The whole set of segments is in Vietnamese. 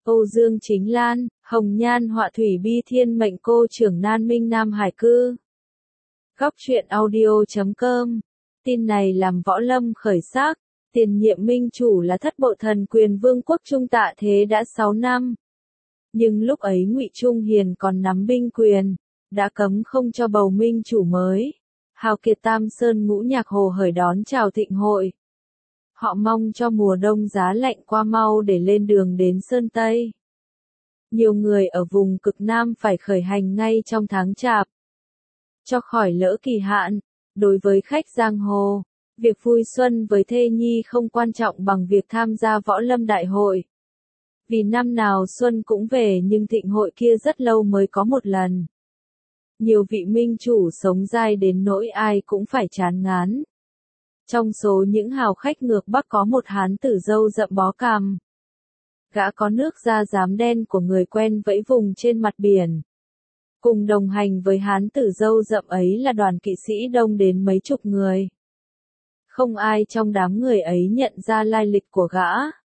Âu Dương Chính Lan, Hồng Nhan Họa Thủy Bi Thiên Mệnh Cô Trưởng Nan Minh Nam Hải Cư. Góc truyện audio.com. Tin này làm Võ Lâm khởi sắc, tiền nhiệm minh chủ là Thất Bộ Thần Quyền Vương quốc Trung Tạ Thế đã 6 năm. Nhưng lúc ấy Ngụy Trung Hiền còn nắm binh quyền, đã cấm không cho bầu minh chủ mới. Hào kiệt Tam Sơn Ngũ Nhạc Hồ hởi đón chào thịnh hội. Họ mong cho mùa đông giá lạnh qua mau để lên đường đến Sơn Tây. Nhiều người ở vùng cực Nam phải khởi hành ngay trong tháng Chạp. Cho khỏi lỡ kỳ hạn, đối với khách giang hồ, việc vui xuân với thê nhi không quan trọng bằng việc tham gia võ lâm đại hội. Vì năm nào xuân cũng về nhưng thịnh hội kia rất lâu mới có một lần. Nhiều vị minh chủ sống dai đến nỗi ai cũng phải chán ngán. Trong số những hào khách ngược Bắc có một hán tử râu rậm bó cằm. Gã có nước da rám đen của người quen vẫy vùng trên mặt biển. Cùng đồng hành với hán tử râu rậm ấy là đoàn kỵ sĩ đông đến mấy chục người. Không ai trong đám người ấy nhận ra lai lịch của gã.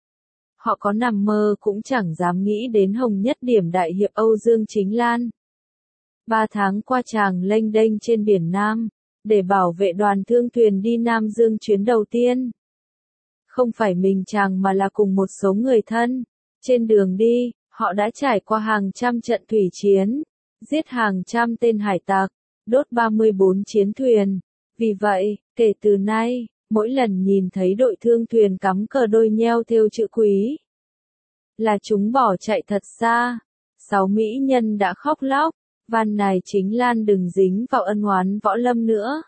Họ có nằm mơ cũng chẳng dám nghĩ đến hồng nhất điểm đại hiệp Âu Dương Chính Lan. 3 tháng qua chàng lênh đênh trên biển Nam, để bảo vệ đoàn thương thuyền đi Nam Dương chuyến đầu tiên. Không phải mình chàng mà là cùng một số người thân. Trên đường đi, họ đã trải qua hàng trăm trận thủy chiến, giết hàng trăm tên hải tặc, đốt 34 chiến thuyền. Vì vậy, kể từ nay, mỗi lần nhìn thấy đội thương thuyền cắm cờ đôi nheo thêu chữ quý, là chúng bỏ chạy thật xa. 6 mỹ nhân đã khóc lóc, van nài Chính Lan đừng dính vào ân oán võ lâm nữa.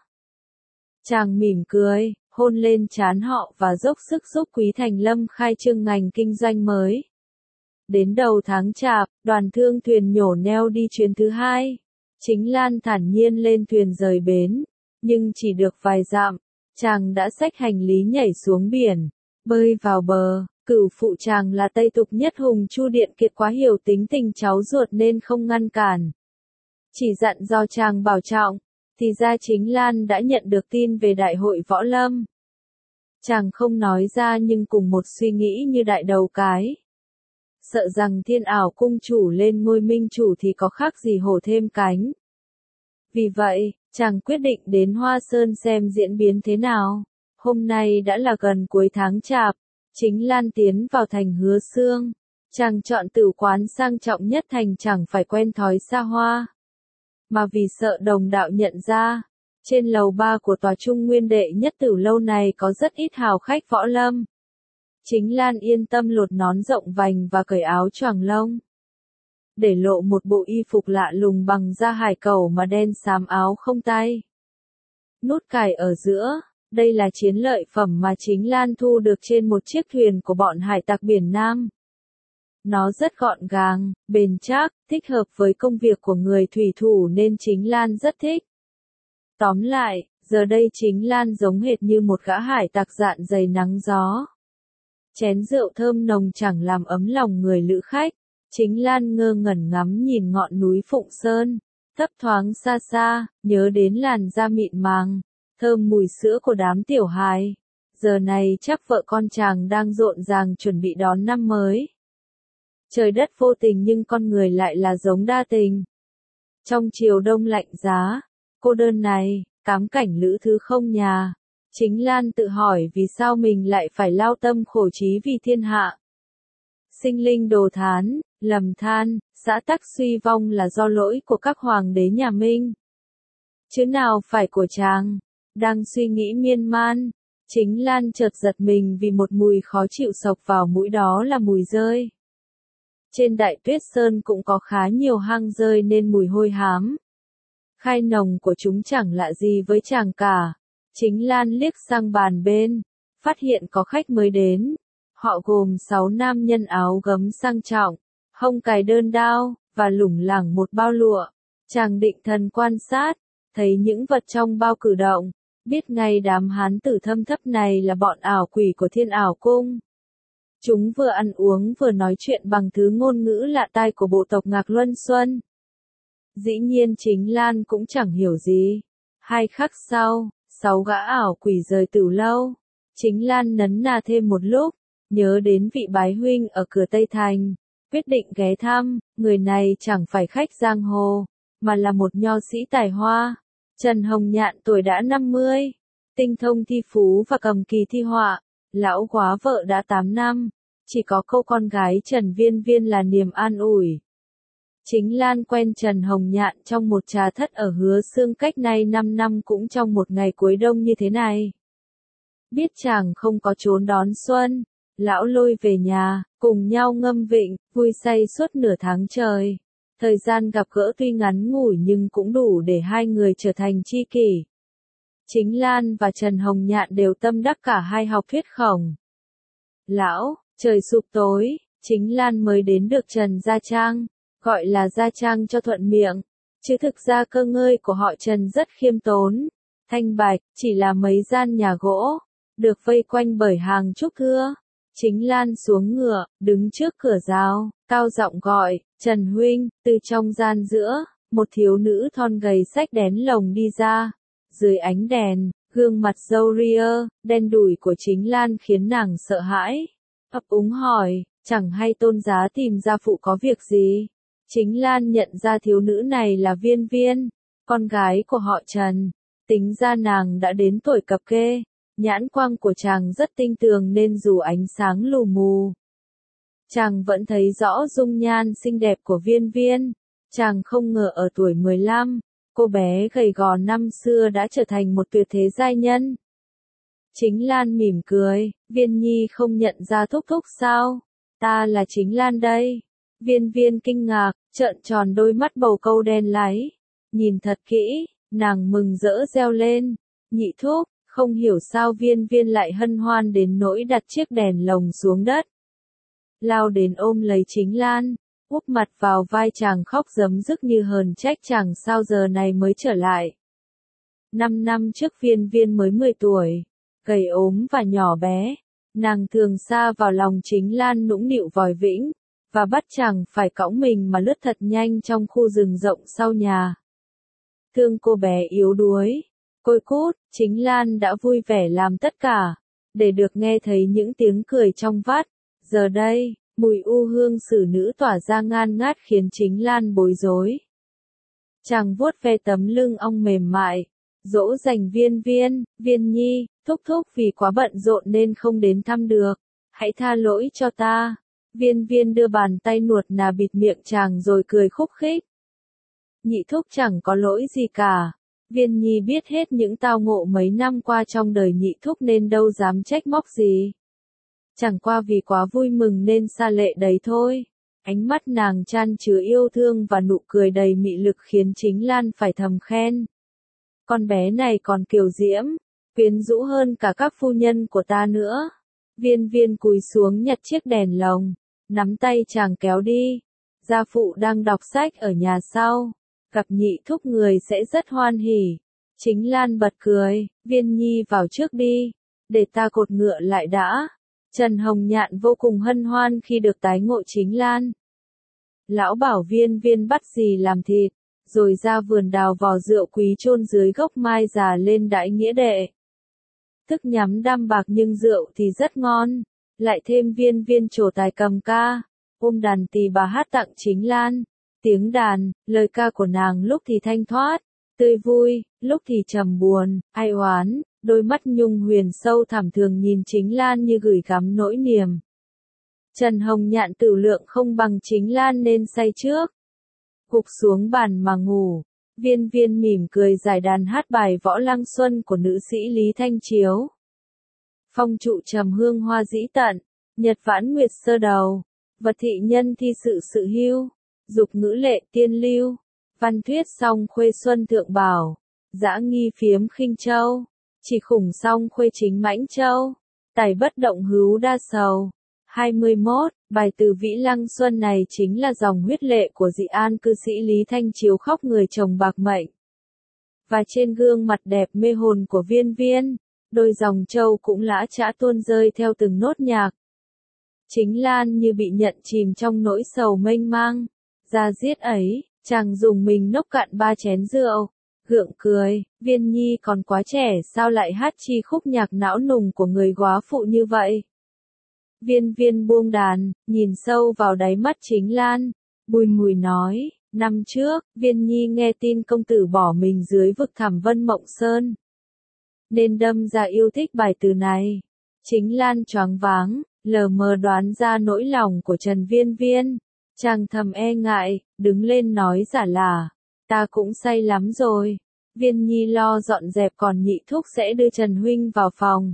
Chàng mỉm cười, hôn lên trán họ và dốc sức giúp Quý Thành Lâm khai trương ngành kinh doanh mới. Đến đầu tháng Chạp, đoàn thương thuyền nhổ neo đi chuyến thứ 2. Chính Lan thản nhiên lên thuyền rời bến, nhưng chỉ được vài dặm, chàng đã xách hành lý nhảy xuống biển, bơi vào bờ. Cửu phụ chàng là Tây Tục Nhất Hùng Chu Điện Kiệt quá hiểu tính tình cháu ruột nên không ngăn cản. Chỉ dặn do chàng bảo trọng, thì ra Chính Lan đã nhận được tin về đại hội võ lâm. Chàng không nói ra nhưng cùng một suy nghĩ như đại đầu cái. Sợ rằng Thiên Ảo cung chủ lên ngôi minh chủ thì có khác gì hổ thêm cánh. Vì vậy, chàng quyết định đến Hoa Sơn xem diễn biến thế nào. Hôm nay đã là gần cuối tháng Chạp, Chính Lan tiến vào thành Hứa Xương. Chàng chọn tử quán sang trọng nhất thành chẳng phải quen thói xa hoa, mà vì sợ đồng đạo nhận ra. Trên lầu 3 của tòa Trung Nguyên đệ nhất tử lâu này có rất ít hào khách võ lâm. Chính Lan yên tâm lột nón rộng vành và cởi áo choàng lông, để lộ một bộ y phục lạ lùng bằng da hải cẩu mà đen xám áo không tay, nút cài ở giữa. Đây là chiến lợi phẩm mà Chính Lan thu được trên một chiếc thuyền của bọn hải tặc biển Nam. Nó rất gọn gàng, bền chắc, thích hợp với công việc của người thủy thủ nên Chính Lan rất thích. Tóm lại, giờ đây Chính Lan giống hệt như một gã hải tặc dạn dày nắng gió. Chén rượu thơm nồng chẳng làm ấm lòng người lữ khách. Chính Lan ngơ ngẩn ngắm nhìn ngọn núi Phụng Sơn, thấp thoáng xa xa, nhớ đến làn da mịn màng, thơm mùi sữa của đám tiểu hài. Giờ này chắc vợ con chàng đang rộn ràng chuẩn bị đón năm mới. Trời đất vô tình nhưng con người lại là giống đa tình. Trong chiều đông lạnh giá, cô đơn này, cám cảnh lữ thứ không nhà, Chính Lan tự hỏi vì sao mình lại phải lao tâm khổ trí vì thiên hạ. Sinh linh đồ thán, lầm than, xã tắc suy vong là do lỗi của các hoàng đế nhà Minh, chứ nào phải của chàng. Đang suy nghĩ miên man, Chính Lan chợt giật mình vì một mùi khó chịu xộc vào mũi, đó là mùi dơi. Trên Đại Tuyết Sơn cũng có khá nhiều hang dơi nên mùi hôi hám, khai nồng của chúng chẳng lạ gì với chàng cả. Chính Lan liếc sang bàn bên, phát hiện có khách mới đến. Họ gồm 6 nam nhân áo gấm sang trọng, hông cài đơn đao, và lủng lẳng một bao lụa. Chàng định thần quan sát, thấy những vật trong bao cử động, biết ngay đám hán tử thâm thấp này là bọn ảo quỷ của Thiên Ảo cung. Chúng vừa ăn uống vừa nói chuyện bằng thứ ngôn ngữ lạ tai của bộ tộc Ngạc Luân Xuân. Dĩ nhiên Chính Lan cũng chẳng hiểu gì. 2 khắc sau, 6 gã ảo quỷ rời tửu lâu. Chính Lan nấn nà thêm một lúc, nhớ đến vị bái huynh ở cửa Tây Thành, quyết định ghé thăm, người này chẳng phải khách giang hồ, mà là một nho sĩ tài hoa. Trần Hồng Nhạn tuổi đã 50, tinh thông thi phú và cầm kỳ thi họa, lão góa vợ đã 8 năm, chỉ có cô con gái Trần Viên Viên là niềm an ủi. Chính Lan quen Trần Hồng Nhạn trong một trà thất ở Hứa Xương cách nay 5 năm cũng trong một ngày cuối đông như thế này. Biết chàng không có trốn đón xuân, lão lôi về nhà, cùng nhau ngâm vịnh, vui say suốt nửa tháng trời. Thời gian gặp gỡ tuy ngắn ngủi nhưng cũng đủ để hai người trở thành tri kỷ. Chính Lan và Trần Hồng Nhạn đều tâm đắc cả hai học thuyết khổng. Lão, trời sụp tối, Chính Lan mới đến được Trần Gia Trang, gọi là Gia Trang cho thuận miệng, chứ thực ra cơ ngơi của họ Trần rất khiêm tốn, thanh bạch, chỉ là mấy gian nhà gỗ, được vây quanh bởi hàng trúc thưa. Chính Lan xuống ngựa, đứng trước cửa rào, cao giọng gọi, Trần huynh, từ trong gian giữa, một thiếu nữ thon gầy xách đén lồng đi ra. Dưới ánh đèn, gương mặt râu ria, đen đủi của Chính Lan khiến nàng sợ hãi. Ấp úng hỏi, chẳng hay tôn giá tìm gia phụ có việc gì? Chính Lan nhận ra thiếu nữ này là Viên Viên, con gái của họ Trần. Tính ra nàng đã đến tuổi cập kê. Nhãn quang của chàng rất tinh tường nên dù ánh sáng lù mù, chàng vẫn thấy rõ dung nhan xinh đẹp của Viên Viên. Chàng không ngờ ở tuổi 15, cô bé gầy gò năm xưa đã trở thành một tuyệt thế giai nhân. Chính Lan mỉm cười, Viên Nhi không nhận ra thúc thúc sao? Ta là Chính Lan đây. Viên Viên kinh ngạc, trợn tròn đôi mắt bầu câu đen láy. Nhìn thật kỹ, nàng mừng rỡ reo lên, nhị thúc. Không hiểu sao Viên Viên lại hân hoan đến nỗi đặt chiếc đèn lồng xuống đất. Lao đến ôm lấy Chính Lan, úp mặt vào vai chàng khóc rấm rức như hờn trách chàng sao giờ này mới trở lại. 5 năm trước Viên Viên mới 10 tuổi, gầy ốm và nhỏ bé, nàng thường sa vào lòng Chính Lan nũng nịu vòi vĩnh, và bắt chàng phải cõng mình mà lướt thật nhanh trong khu rừng rộng sau nhà. Thương cô bé yếu đuối. Côi cút, Chính Lan đã vui vẻ làm tất cả, để được nghe thấy những tiếng cười trong vắt. Giờ đây, mùi u hương xử nữ tỏa ra ngan ngát khiến Chính Lan bối rối. Chàng vuốt ve tấm lưng ong mềm mại, dỗ dành Viên Viên, Viên Nhi, thúc thúc vì quá bận rộn nên không đến thăm được, hãy tha lỗi cho ta. Viên Viên đưa bàn tay nuột nà bịt miệng chàng rồi cười khúc khích. Nhị thúc chẳng có lỗi gì cả. Viên Nhi biết hết những tao ngộ mấy năm qua trong đời nhị thúc nên đâu dám trách móc gì. Chẳng qua vì quá vui mừng nên sa lệ đấy thôi. Ánh mắt nàng chan chứa yêu thương và nụ cười đầy mị lực khiến Chính Lan phải thầm khen. Con bé này còn kiều diễm, quyến rũ hơn cả các phu nhân của ta nữa. Viên Viên cúi xuống nhặt chiếc đèn lồng, nắm tay chàng kéo đi. Gia phụ đang đọc sách ở nhà sau. Gặp nhị thúc người sẽ rất hoan hỉ. Chính Lan bật cười, Viên Nhi vào trước đi, để ta cột ngựa lại đã. Trần Hồng Nhạn vô cùng hân hoan khi được tái ngộ Chính Lan. Lão bảo Viên Viên bắt gì làm thịt, rồi ra vườn đào vò rượu quý chôn dưới gốc mai già lên đãi nghĩa đệ. Thức nhắm đam bạc nhưng rượu thì rất ngon, lại thêm Viên Viên trổ tài cầm ca, ôm đàn tỳ bà hát tặng Chính Lan. Tiếng đàn, lời ca của nàng lúc thì thanh thoát, tươi vui, lúc thì trầm buồn, ai oán, đôi mắt nhung huyền sâu thẳm thường nhìn Chính Lan như gửi gắm nỗi niềm. Trần Hồng Nhạn tử lượng không bằng Chính Lan nên say trước. Gục xuống bàn mà ngủ, Viên Viên mỉm cười giải đàn hát bài Võ Lăng Xuân của nữ sĩ Lý Thanh Chiếu. Phong trụ trầm hương hoa dĩ tận, nhật vãn nguyệt sơ đầu, vật thị nhân thi sự sự hưu. Dục ngữ lệ tiên lưu, văn thuyết song khuê xuân thượng bảo, dã nghi phiếm khinh châu, chỉ khủng song khuê chính mãnh châu, tài bất động hữu đa sầu. 21, bài từ Vĩ Lăng Xuân này chính là dòng huyết lệ của dị an cư sĩ Lý Thanh Chiếu khóc người chồng bạc mệnh. Và trên gương mặt đẹp mê hồn của Viên Viên, đôi dòng châu cũng lã chã tuôn rơi theo từng nốt nhạc. Chính Lan như bị nhận chìm trong nỗi sầu mênh mang. Ra giết ấy, chàng dùng mình nốc cạn 3 chén rượu, gượng cười, Viên Nhi còn quá trẻ sao lại hát chi khúc nhạc não nùng của người góa phụ như vậy. Viên viên buông đàn, nhìn sâu vào đáy mắt Chính Lan, bùi ngùi nói, năm trước, Viên Nhi nghe tin công tử bỏ mình dưới vực thẳm Vân Mộng Sơn, nên đâm ra yêu thích bài từ này. Chính Lan choáng váng, lờ mờ đoán ra nỗi lòng của Trần Viên Viên, chàng thầm e ngại, đứng lên nói giả là, ta cũng say lắm rồi. Viên Nhi lo dọn dẹp còn Nhị Thúc sẽ đưa Trần Huynh vào phòng.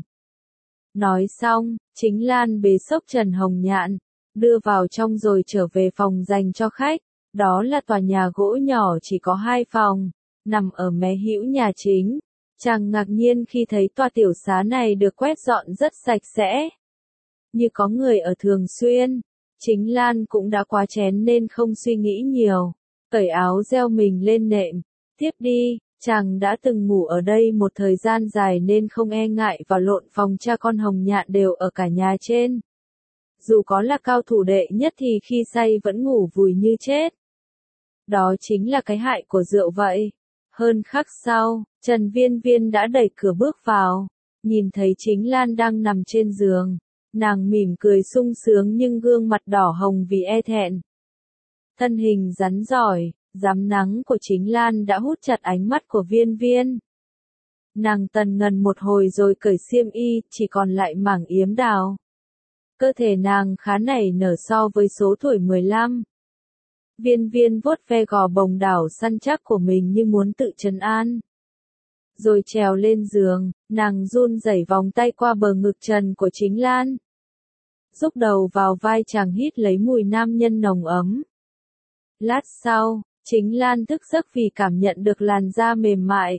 Nói xong, Chính Lan bế xốc Trần Hồng Nhạn, đưa vào trong rồi trở về phòng dành cho khách. Đó là tòa nhà gỗ nhỏ chỉ có 2 phòng, nằm ở mé hữu nhà chính. Chàng ngạc nhiên khi thấy tòa tiểu xá này được quét dọn rất sạch sẽ, như có người ở thường xuyên. Chính Lan cũng đã quá chén nên không suy nghĩ nhiều, cởi áo reo mình lên nệm. Tiếp đi, chàng đã từng ngủ ở đây một thời gian dài nên không e ngại vào lộn phòng cha con Hồng Nhạn đều ở cả nhà trên. Dù có là cao thủ đệ nhất thì khi say vẫn ngủ vùi như chết. Đó chính là cái hại của rượu vậy. Hơn khắc sau, Trần Viên Viên đã đẩy cửa bước vào, nhìn thấy Chính Lan đang nằm trên giường. Nàng mỉm cười sung sướng nhưng gương mặt đỏ hồng vì e thẹn. Thân hình rắn giỏi, rám nắng của Chính Lan đã hút chặt ánh mắt của Viên Viên. Nàng tần ngần một hồi rồi cởi xiêm y, chỉ còn lại mảng yếm đào. Cơ thể nàng khá nảy nở so với số tuổi 15. Viên Viên vuốt ve gò bồng đảo săn chắc của mình như muốn tự trấn an. Rồi trèo lên giường, nàng run rẩy vòng tay qua bờ ngực trần của Chính Lan. Rúc đầu vào vai chàng hít lấy mùi nam nhân nồng ấm. Lát sau, Chính Lan thức giấc vì cảm nhận được làn da mềm mại,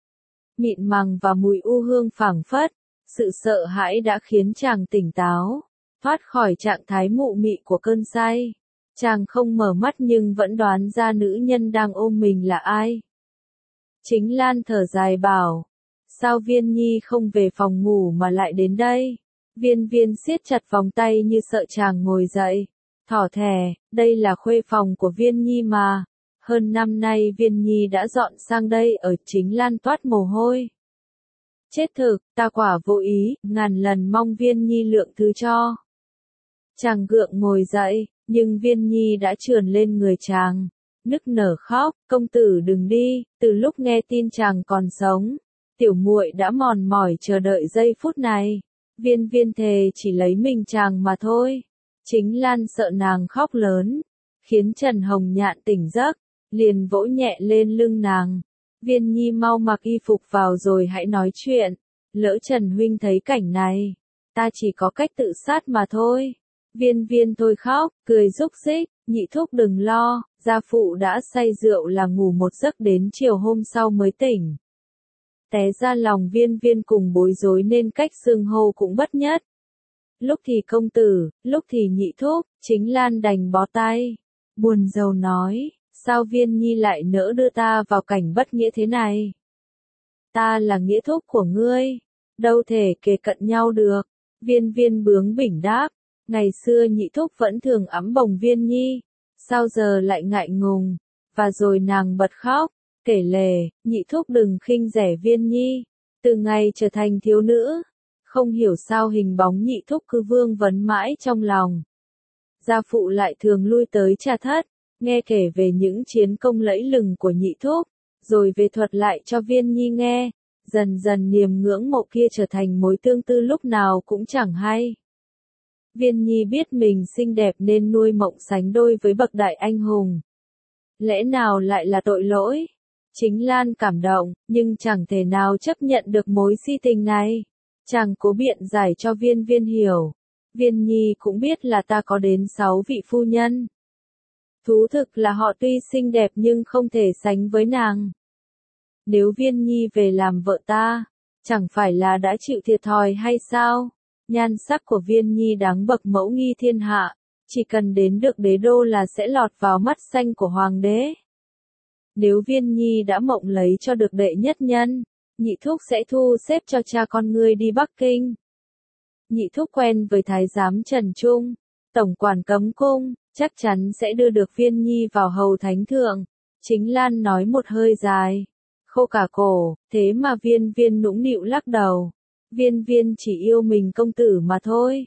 mịn màng và mùi u hương phảng phất. Sự sợ hãi đã khiến chàng tỉnh táo, thoát khỏi trạng thái mụ mị của cơn say. Chàng không mở mắt nhưng vẫn đoán ra nữ nhân đang ôm mình là ai. Chính Lan thở dài bảo, sao Viên Nhi không về phòng ngủ mà lại đến đây? Viên Viên siết chặt vòng tay như sợ chàng ngồi dậy. Thỏ thẻ, đây là khuê phòng của Viên Nhi mà. Hơn năm nay Viên Nhi đã dọn sang đây ở. Chính Lan toát mồ hôi. Chết thực, ta quả vô ý, ngàn lần mong Viên Nhi lượng thứ cho. Chàng gượng ngồi dậy, nhưng Viên Nhi đã trườn lên người chàng, nức nở khóc, công tử đừng đi, từ lúc nghe tin chàng còn sống, tiểu muội đã mòn mỏi chờ đợi giây phút này. Viên Viên thề chỉ lấy mình chàng mà thôi. Chính Lan sợ nàng khóc lớn, khiến Trần Hồng Nhạn tỉnh giấc, liền vỗ nhẹ lên lưng nàng. Viên Nhi mau mặc y phục vào rồi hãy nói chuyện, lỡ Trần Huynh thấy cảnh này, ta chỉ có cách tự sát mà thôi. Viên Viên thôi khóc, cười rúc rích, Nhị Thúc đừng lo, gia phụ đã say rượu là ngủ một giấc đến chiều hôm sau mới tỉnh. Té ra lòng Viên Viên cùng bối rối nên cách xưng hô cũng bất nhất. Lúc thì công tử, lúc thì Nhị Thúc. Chính Lan đành bó tay, buồn rầu nói, sao Viên Nhi lại nỡ đưa ta vào cảnh bất nghĩa thế này? Ta là nghĩa thúc của ngươi, đâu thể kề cận nhau được. Viên Viên bướng bỉnh đáp, ngày xưa Nhị Thúc vẫn thường ẵm bồng Viên Nhi, sao giờ lại ngại ngùng? Và rồi nàng bật khóc, kể lể, Nhị Thúc đừng khinh rẻ Viên Nhi, từ ngày trở thành thiếu nữ, không hiểu sao hình bóng Nhị Thúc cứ vương vấn mãi trong lòng. Gia phụ lại thường lui tới trà thất, nghe kể về những chiến công lẫy lừng của Nhị Thúc, rồi về thuật lại cho Viên Nhi nghe. Dần dần niềm ngưỡng mộ kia trở thành mối tương tư lúc nào cũng chẳng hay. Viên Nhi biết mình xinh đẹp nên nuôi mộng sánh đôi với bậc đại anh hùng. Lẽ nào lại là tội lỗi? Chính Lan cảm động, nhưng chẳng thể nào chấp nhận được mối si tình này. Chàng cố biện giải cho Viên Viên hiểu. Viên Nhi cũng biết là ta có đến 6 vị phu nhân. Thú thực là họ tuy xinh đẹp nhưng không thể sánh với nàng. Nếu Viên Nhi về làm vợ ta, chẳng phải là đã chịu thiệt thòi hay sao? Nhan sắc của Viên Nhi đáng bậc mẫu nghi thiên hạ, chỉ cần đến được đế đô là sẽ lọt vào mắt xanh của hoàng đế. Nếu Viên Nhi đã mộng lấy cho được đệ nhất nhân, Nhị Thúc sẽ thu xếp cho cha con ngươi đi Bắc Kinh. Nhị Thúc quen với Thái giám Trần Trung, tổng quản cấm cung, chắc chắn sẽ đưa được Viên Nhi vào hầu thánh thượng. Chính Lan nói một hơi dài, khô cả cổ, thế mà Viên Viên nũng nịu lắc đầu. Viên Viên chỉ yêu mình công tử mà thôi.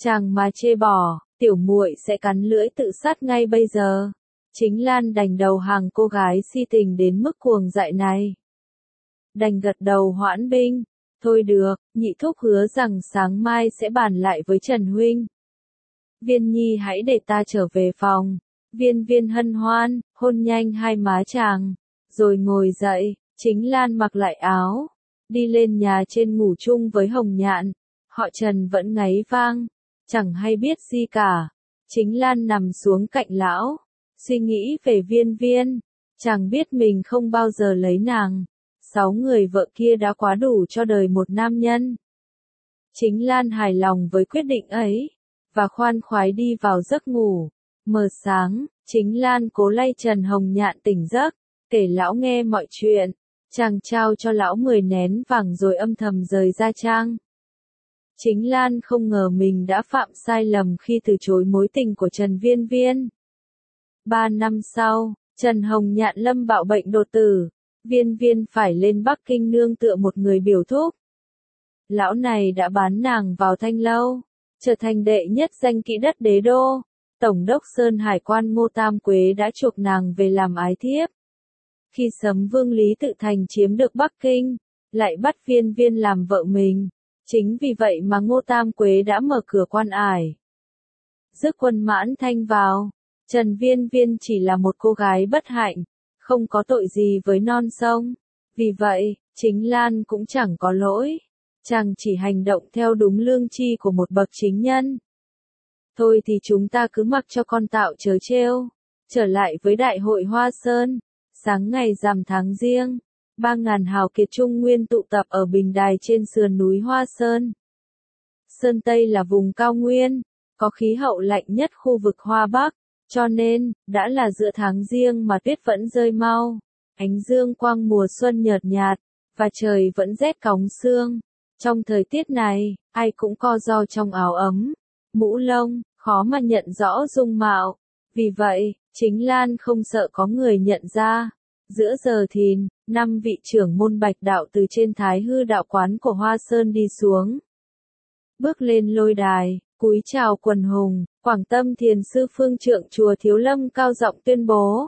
Chàng mà chê bỏ, tiểu muội sẽ cắn lưỡi tự sát ngay bây giờ. Chính Lan đành đầu hàng cô gái si tình đến mức cuồng dại này. Đành gật đầu hoãn binh. Thôi được, nhị thúc hứa rằng sáng mai sẽ bàn lại với Trần huynh. Viên Nhi hãy để ta trở về phòng. Viên Viên hân hoan, hôn nhanh hai má chàng. Rồi ngồi dậy, Chính Lan mặc lại áo. Đi lên nhà trên ngủ chung với Hồng Nhạn. Họ Trần vẫn ngáy vang. Chẳng hay biết gì cả. Chính Lan nằm xuống cạnh lão. Suy nghĩ về Viên Viên. Chàng biết mình không bao giờ lấy nàng. 6 người vợ kia đã quá đủ cho đời một nam nhân. Chính Lan hài lòng với quyết định ấy. Và khoan khoái đi vào giấc ngủ. Mờ sáng, Chính Lan cố lay Trần Hồng Nhạn tỉnh giấc. Kể lão nghe mọi chuyện. Chàng trao cho lão 10 nén vàng rồi âm thầm rời ra trang. Chính Lan không ngờ mình đã phạm sai lầm khi từ chối mối tình của Trần Viên Viên. 3 năm sau, Trần Hồng Nhạn lâm bạo bệnh đột tử. Viên Viên phải lên Bắc Kinh nương tựa một người biểu thúc. Lão này đã bán nàng vào Thanh Lâu, trở thành đệ nhất danh kỹ đất đế đô. Tổng đốc Sơn Hải quan Ngô Tam Quế đã chuộc nàng về làm ái thiếp. Khi Sấm Vương Lý Tự Thành chiếm được Bắc Kinh, lại bắt Viên Viên làm vợ mình. Chính vì vậy mà Ngô Tam Quế đã mở cửa quan ải. Rước Quân Mãn Thanh vào. Trần Viên Viên chỉ là một cô gái bất hạnh, không có tội gì với non sông. Vì vậy, Chính Lan cũng chẳng có lỗi. Chàng chỉ hành động theo đúng lương tri của một bậc chính nhân. Thôi thì chúng ta cứ mặc cho con tạo chớ trêu. Trở lại với Đại hội Hoa Sơn. Sáng ngày rằm tháng Giêng, 3.000 hào kiệt Trung Nguyên tụ tập ở bình đài trên sườn núi Hoa Sơn. Sơn Tây là vùng cao nguyên, có khí hậu lạnh nhất khu vực Hoa Bắc, cho nên, đã là giữa tháng Giêng mà tuyết vẫn rơi mau. Ánh dương quang mùa xuân nhợt nhạt, và trời vẫn rét cóng xương. Trong thời tiết này, ai cũng co ro trong áo ấm, mũ lông, khó mà nhận rõ dung mạo. Vì vậy, Chính Lan không sợ có người nhận ra. Giữa giờ thìn, 5 vị trưởng môn Bạch đạo từ trên Thái Hư đạo quán của Hoa Sơn đi xuống. Bước lên lôi đài, cúi chào quần hùng, Quảng Tâm Thiền sư phương trượng chùa Thiếu Lâm cao giọng tuyên bố.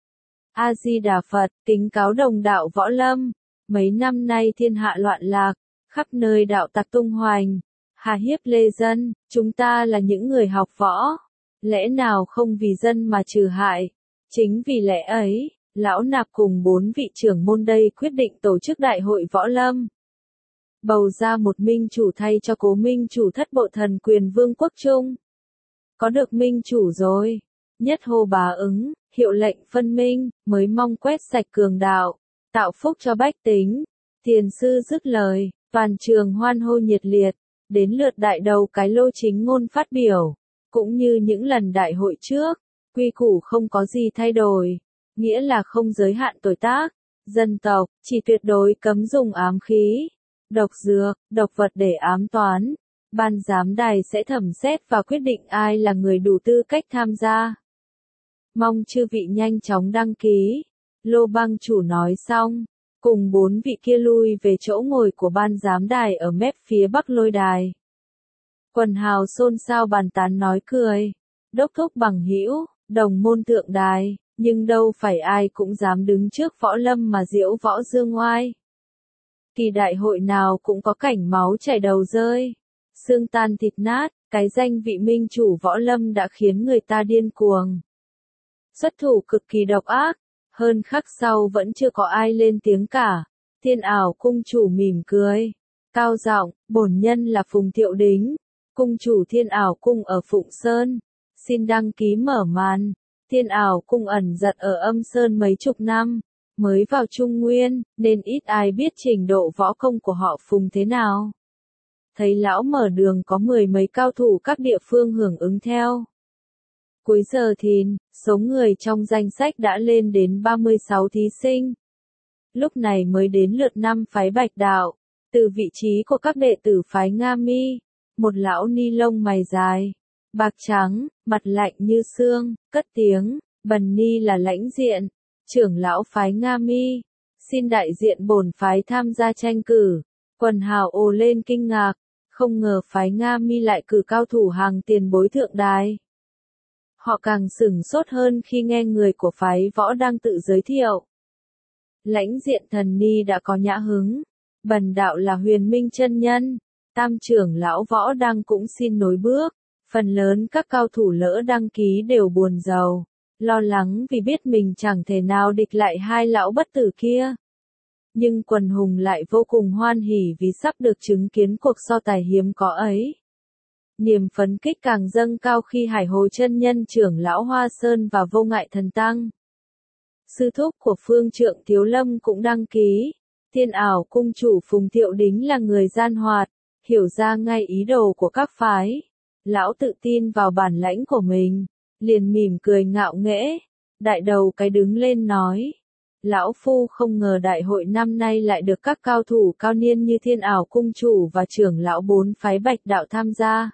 A Di Đà Phật, kính cáo đồng đạo võ lâm. Mấy năm nay thiên hạ loạn lạc, khắp nơi đạo tặc tung hoành, hà hiếp lê dân, chúng ta là những người học võ. Lẽ nào không vì dân mà trừ hại? Chính vì lẽ ấy, Lão Nạp cùng 4 vị trưởng môn đây quyết định tổ chức đại hội võ lâm. Bầu ra một minh chủ thay cho cố minh chủ thất bộ thần quyền Vương Quốc Trung. Có được minh chủ rồi. Nhất hô bá ứng, hiệu lệnh phân minh, mới mong quét sạch cường đạo, tạo phúc cho bách tính. Thiền sư dứt lời, toàn trường hoan hô nhiệt liệt. Đến lượt đại đầu cái Lô Chính Ngôn phát biểu. Cũng như những lần đại hội trước, quy củ không có gì thay đổi. Nghĩa là không giới hạn tuổi tác, dân tộc, chỉ tuyệt đối cấm dùng ám khí, độc dược, độc vật để ám toán. Ban giám đài sẽ thẩm xét và quyết định ai là người đủ tư cách tham gia. Mong chư vị nhanh chóng đăng ký. Lô Bang chủ nói xong, cùng 4 vị kia lui về chỗ ngồi của ban giám đài ở mép phía bắc lôi đài. Quần hào xôn xao bàn tán nói cười. Đốc thúc bằng hữu, đồng môn thượng đài, nhưng đâu phải ai cũng dám đứng trước võ lâm mà diễu võ dương oai. Kỳ đại hội nào cũng có cảnh máu chảy đầu rơi, xương tan thịt nát, cái danh vị minh chủ võ lâm đã khiến người ta điên cuồng. Xuất thủ cực kỳ độc ác, hơn khắc sau vẫn chưa có ai lên tiếng cả. Thiên Ảo cung chủ mỉm cười, cao giọng, bổn nhân là Phùng Thiệu Đính, cung chủ Thiên Ảo cung ở Phụng Sơn, xin đăng ký mở màn. Thiên Ảo cung ẩn giật ở Âm Sơn mấy chục năm, mới vào Trung Nguyên, nên ít ai biết trình độ võ công của họ Phùng thế nào. Thấy lão mở đường có 10 mấy cao thủ các địa phương hưởng ứng theo. Cuối giờ thìn, số người trong danh sách đã lên đến 36 thí sinh. Lúc này mới đến lượt 5 phái Bạch đạo, từ vị trí của các đệ tử phái Nga Mi, một lão ni lông mày dài, bạc trắng, mặt lạnh như xương, cất tiếng, Bần Ni là lãnh diện, trưởng lão phái Nga Mi, xin đại diện bổn phái tham gia tranh cử. Quần hào ồ lên kinh ngạc, Không ngờ phái Nga Mi lại cử cao thủ hàng tiền bối thượng đài. Họ càng sửng sốt hơn khi nghe người của phái Võ đang tự giới thiệu. Lãnh Diện Thần Ni đã có nhã hứng, bần đạo là Huyền Minh chân nhân, tam trưởng lão Võ đang cũng xin nối bước. Phần lớn các cao thủ lỡ đăng ký đều buồn rầu, lo lắng vì biết mình chẳng thể nào địch lại hai lão bất tử kia. Nhưng quần hùng lại vô cùng hoan hỉ vì sắp được chứng kiến cuộc so tài hiếm có ấy. Niềm phấn kích càng dâng cao khi Hải Hồ chân nhân trưởng lão Hoa Sơn và Vô Ngại Thần Tăng, sư thúc của Phương Trượng Thiếu Lâm cũng đăng ký. Thiên ảo cung chủ Phùng Thiệu Đính là người gian hoạt, hiểu ra ngay ý đồ của các phái. Lão tự tin vào bản lãnh của mình, liền mỉm cười ngạo nghễ. Đại đầu cái đứng lên nói. Lão Phu không ngờ đại hội năm nay lại được các cao thủ cao niên như Thiên ảo cung chủ và trưởng lão bốn phái Bạch đạo tham gia.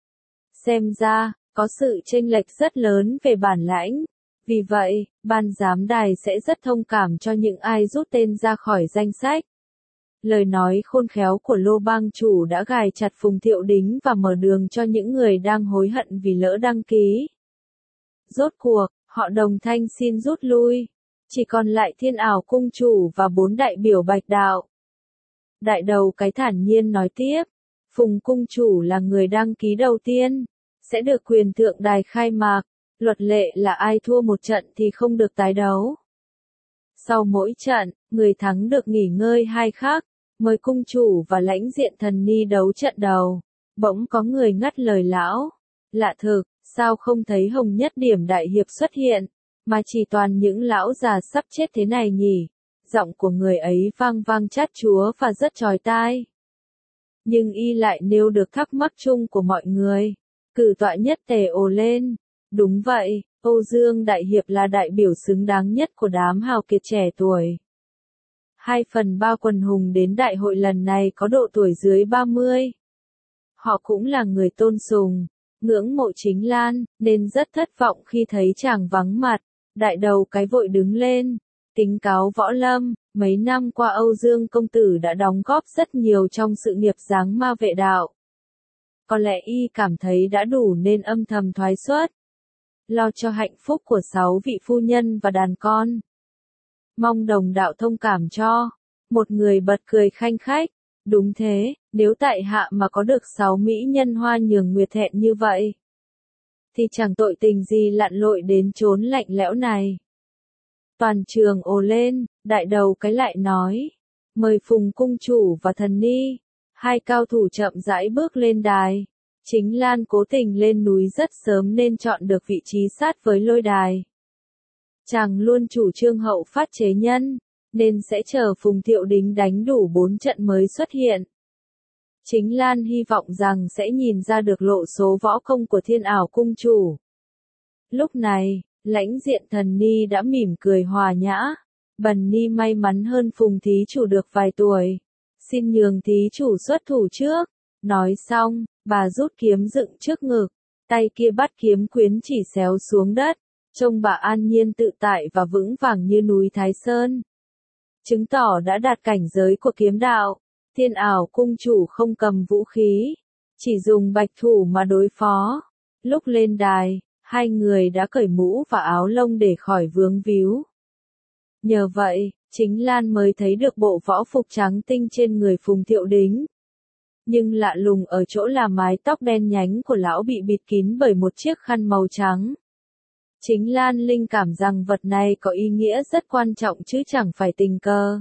Xem ra, có sự chênh lệch rất lớn về bản lãnh. Vì vậy, ban giám đài sẽ rất thông cảm cho những ai rút tên ra khỏi danh sách. Lời nói khôn khéo của Lô Bang chủ đã gài chặt Phùng Thiệu Đính và mở đường cho những người đang hối hận vì lỡ đăng ký. Rốt cuộc, họ đồng thanh xin rút lui. Chỉ còn lại Thiên ảo cung chủ và 4 đại biểu Bạch đạo. Đại đầu cái thản nhiên nói tiếp. Phùng cung chủ là người đăng ký đầu tiên, sẽ được quyền thượng đài khai mạc. Luật lệ là ai thua một trận thì không được tái đấu. Sau mỗi trận, người thắng được nghỉ ngơi 2 khắc, mời cung chủ và Lãnh Diện Thần Ni đấu trận đầu. Bỗng có người ngắt lời lão. Lạ thực, sao không thấy Hồng Nhất Điểm đại hiệp xuất hiện, mà chỉ toàn những lão già sắp chết thế này nhỉ? Giọng của người ấy vang vang chát chúa và rất chói tai. Nhưng y lại nêu được thắc mắc chung của mọi người. Cử tọa Nhất Tề ồ lên. Đúng vậy, Âu Dương Đại Hiệp là đại biểu xứng đáng nhất của đám hào kiệt trẻ tuổi. 2/3 quần hùng đến đại hội lần này có độ tuổi dưới 30. Họ cũng là người tôn sùng, ngưỡng mộ Chính Lan, nên rất thất vọng khi thấy chàng vắng mặt. Đại đầu cái vội đứng lên, kính cáo Võ Lâm, mấy năm qua Âu Dương công tử đã đóng góp rất nhiều trong sự nghiệp giáng ma vệ đạo. Có lẽ y cảm thấy đã đủ nên âm thầm thoái xuất, lo cho hạnh phúc của 6 vị phu nhân và đàn con. Mong đồng đạo thông cảm cho. Một người bật cười khanh khách. Đúng thế, nếu tại hạ mà có được 6 mỹ nhân Hoa Nhường Nguyệt hẹn như vậy, thì chẳng tội tình gì lặn lội đến chốn lạnh lẽo này. Toàn trường ồ lên, đại đầu cái lại nói. Mời Phùng cung chủ và Thần Ni. 2 cao thủ chậm rãi bước lên đài. Chính Lan cố tình lên núi rất sớm nên chọn được vị trí sát với lôi đài. Chàng luôn chủ trương hậu phát chế nhân, nên sẽ chờ Phùng Thiệu Đính đánh đủ 4 trận mới xuất hiện. Chính Lan hy vọng rằng sẽ nhìn ra được lộ số võ công của Thiên ảo cung chủ. Lúc này, Lãnh Diện Thần Ni đã mỉm cười hòa nhã. Bần Ni may mắn hơn Phùng thí chủ được vài tuổi. Xin nhường thí chủ xuất thủ trước. Nói xong, bà rút kiếm dựng trước ngực, tay kia bắt kiếm quyến chỉ xéo xuống đất, trông bà an nhiên tự tại và vững vàng như núi Thái Sơn. Chứng tỏ đã đạt cảnh giới của kiếm đạo. Thiên ảo cung chủ không cầm vũ khí, chỉ dùng bạch thủ mà đối phó. Lúc lên đài, 2 người đã cởi mũ và áo lông để khỏi vướng víu. Nhờ vậy, Chính Lan mới thấy được bộ võ phục trắng tinh trên người Phùng Thiệu Đính. Nhưng lạ lùng ở chỗ là mái tóc đen nhánh của lão bị bịt kín bởi một chiếc khăn màu trắng. Chính Lan linh cảm rằng vật này có ý nghĩa rất quan trọng chứ chẳng phải tình cờ.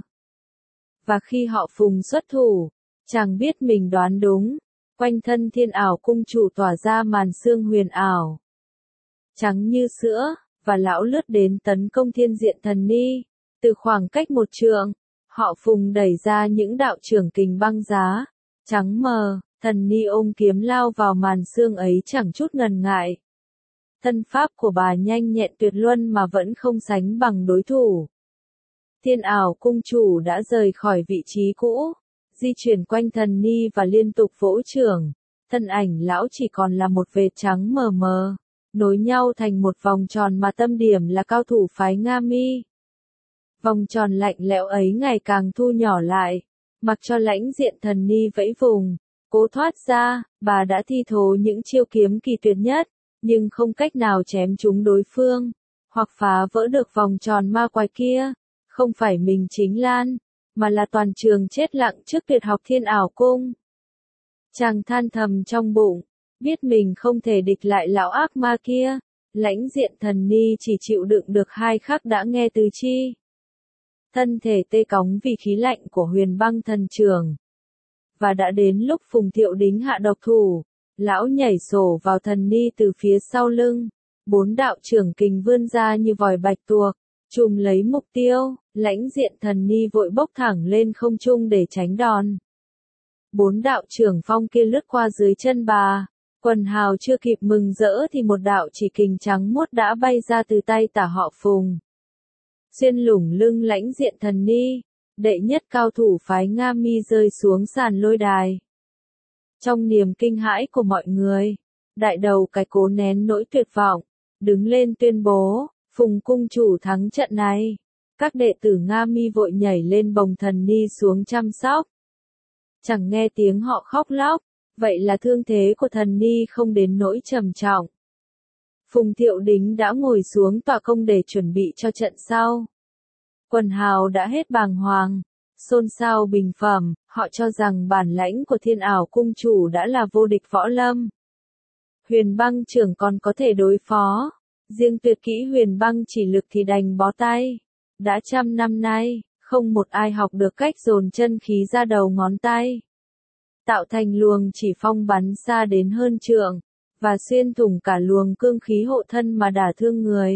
Và khi họ Phùng xuất thủ, chàng biết mình đoán đúng. Quanh thân Thiên ảo cung chủ tỏa ra màn sương huyền ảo, trắng như sữa, và lão lướt đến tấn công Thiên Diện Thần Ni. Từ khoảng cách 1 trượng, họ Phùng đẩy ra những đạo trưởng kình băng giá, trắng mờ. Thần Ni ôm kiếm lao vào màn sương ấy chẳng chút ngần ngại. Thân pháp của bà nhanh nhẹn tuyệt luân mà vẫn không sánh bằng đối thủ. Thiên ảo cung chủ đã rời khỏi vị trí cũ, di chuyển quanh Thần Ni và liên tục vỗ chưởng. Thân ảnh lão chỉ còn là một vệt trắng mờ mờ, nối nhau thành một vòng tròn mà tâm điểm là cao thủ phái Nga Mi. Vòng tròn lạnh lẽo ấy ngày càng thu nhỏ lại, mặc cho Lãnh Diện Thần Ni vẫy vùng, Cố thoát ra, bà đã thi thố những chiêu kiếm kỳ tuyệt nhất, nhưng không cách nào chém trúng đối phương, hoặc phá vỡ được vòng tròn ma quái kia. Không phải mình chính Lan, mà là toàn trường chết lặng trước tuyệt học Thiên Ảo Cung. Chàng than thầm trong bụng, biết mình không thể địch lại lão ác ma kia. Lãnh Diện Thần Ni chỉ chịu đựng được 2 khắc đã nghe tứ chi. Thân thể tê cóng vì khí lạnh của Huyền Băng Thần Trưởng. Và đã đến lúc Phùng Thiệu Đính hạ độc thủ, lão nhảy sổ vào Thần Ni từ phía sau lưng. 4 đạo trưởng kình vươn ra như vòi bạch tuộc, chùm lấy mục tiêu. Lãnh Diện Thần Ni vội bốc thẳng lên không trung để tránh đòn. 4 đạo trưởng phong kia lướt qua dưới chân bà. Quần hào chưa kịp mừng rỡ thì một đạo chỉ kình trắng muốt đã bay ra từ tay tả họ Phùng. Xuyên lủng lưng Lãnh Diện Thần Ni, đệ nhất cao thủ phái Nga Mi rơi xuống sàn lôi đài. Trong niềm kinh hãi của mọi người, đại đầu cái cố nén nỗi tuyệt vọng, đứng lên tuyên bố, Phùng cung chủ thắng trận này. Các đệ tử Nga Mi vội nhảy lên bồng Thần Ni xuống chăm sóc. Chẳng nghe tiếng họ khóc lóc. Vậy là thương thế của Thần Ni không đến nỗi trầm trọng. Phùng Thiệu Đính đã ngồi xuống tọa công để chuẩn bị cho trận sau. Quần hào đã hết bàng hoàng, xôn xao bình phẩm, họ cho rằng bản lãnh của Thiên Ảo Cung chủ đã là vô địch võ lâm. Huyền Băng trưởng còn có thể đối phó, riêng tuyệt kỹ Huyền Băng chỉ lực thì đành bó tay. Đã 100 năm nay, không một ai học được cách dồn chân khí ra đầu ngón tay. Tạo thành luồng chỉ phong bắn xa đến hơn trượng, và xuyên thủng cả luồng cương khí hộ thân mà đả thương người.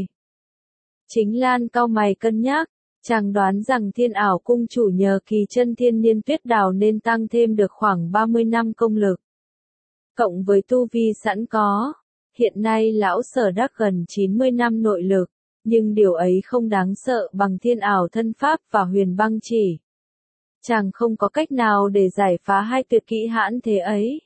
Chính Lan cau mày cân nhắc, chàng đoán rằng Thiên Ảo Cung chủ nhờ kỳ chân thiên niên tuyết đào nên tăng thêm được khoảng 30 năm công lực. Cộng với tu vi sẵn có, hiện nay lão Sở Đắc gần 90 năm nội lực, nhưng điều ấy không đáng sợ bằng Thiên Ảo Thân Pháp và Huyền Băng Chỉ. Chàng không có cách nào để giải phá 2 tuyệt kỹ hãn thế ấy.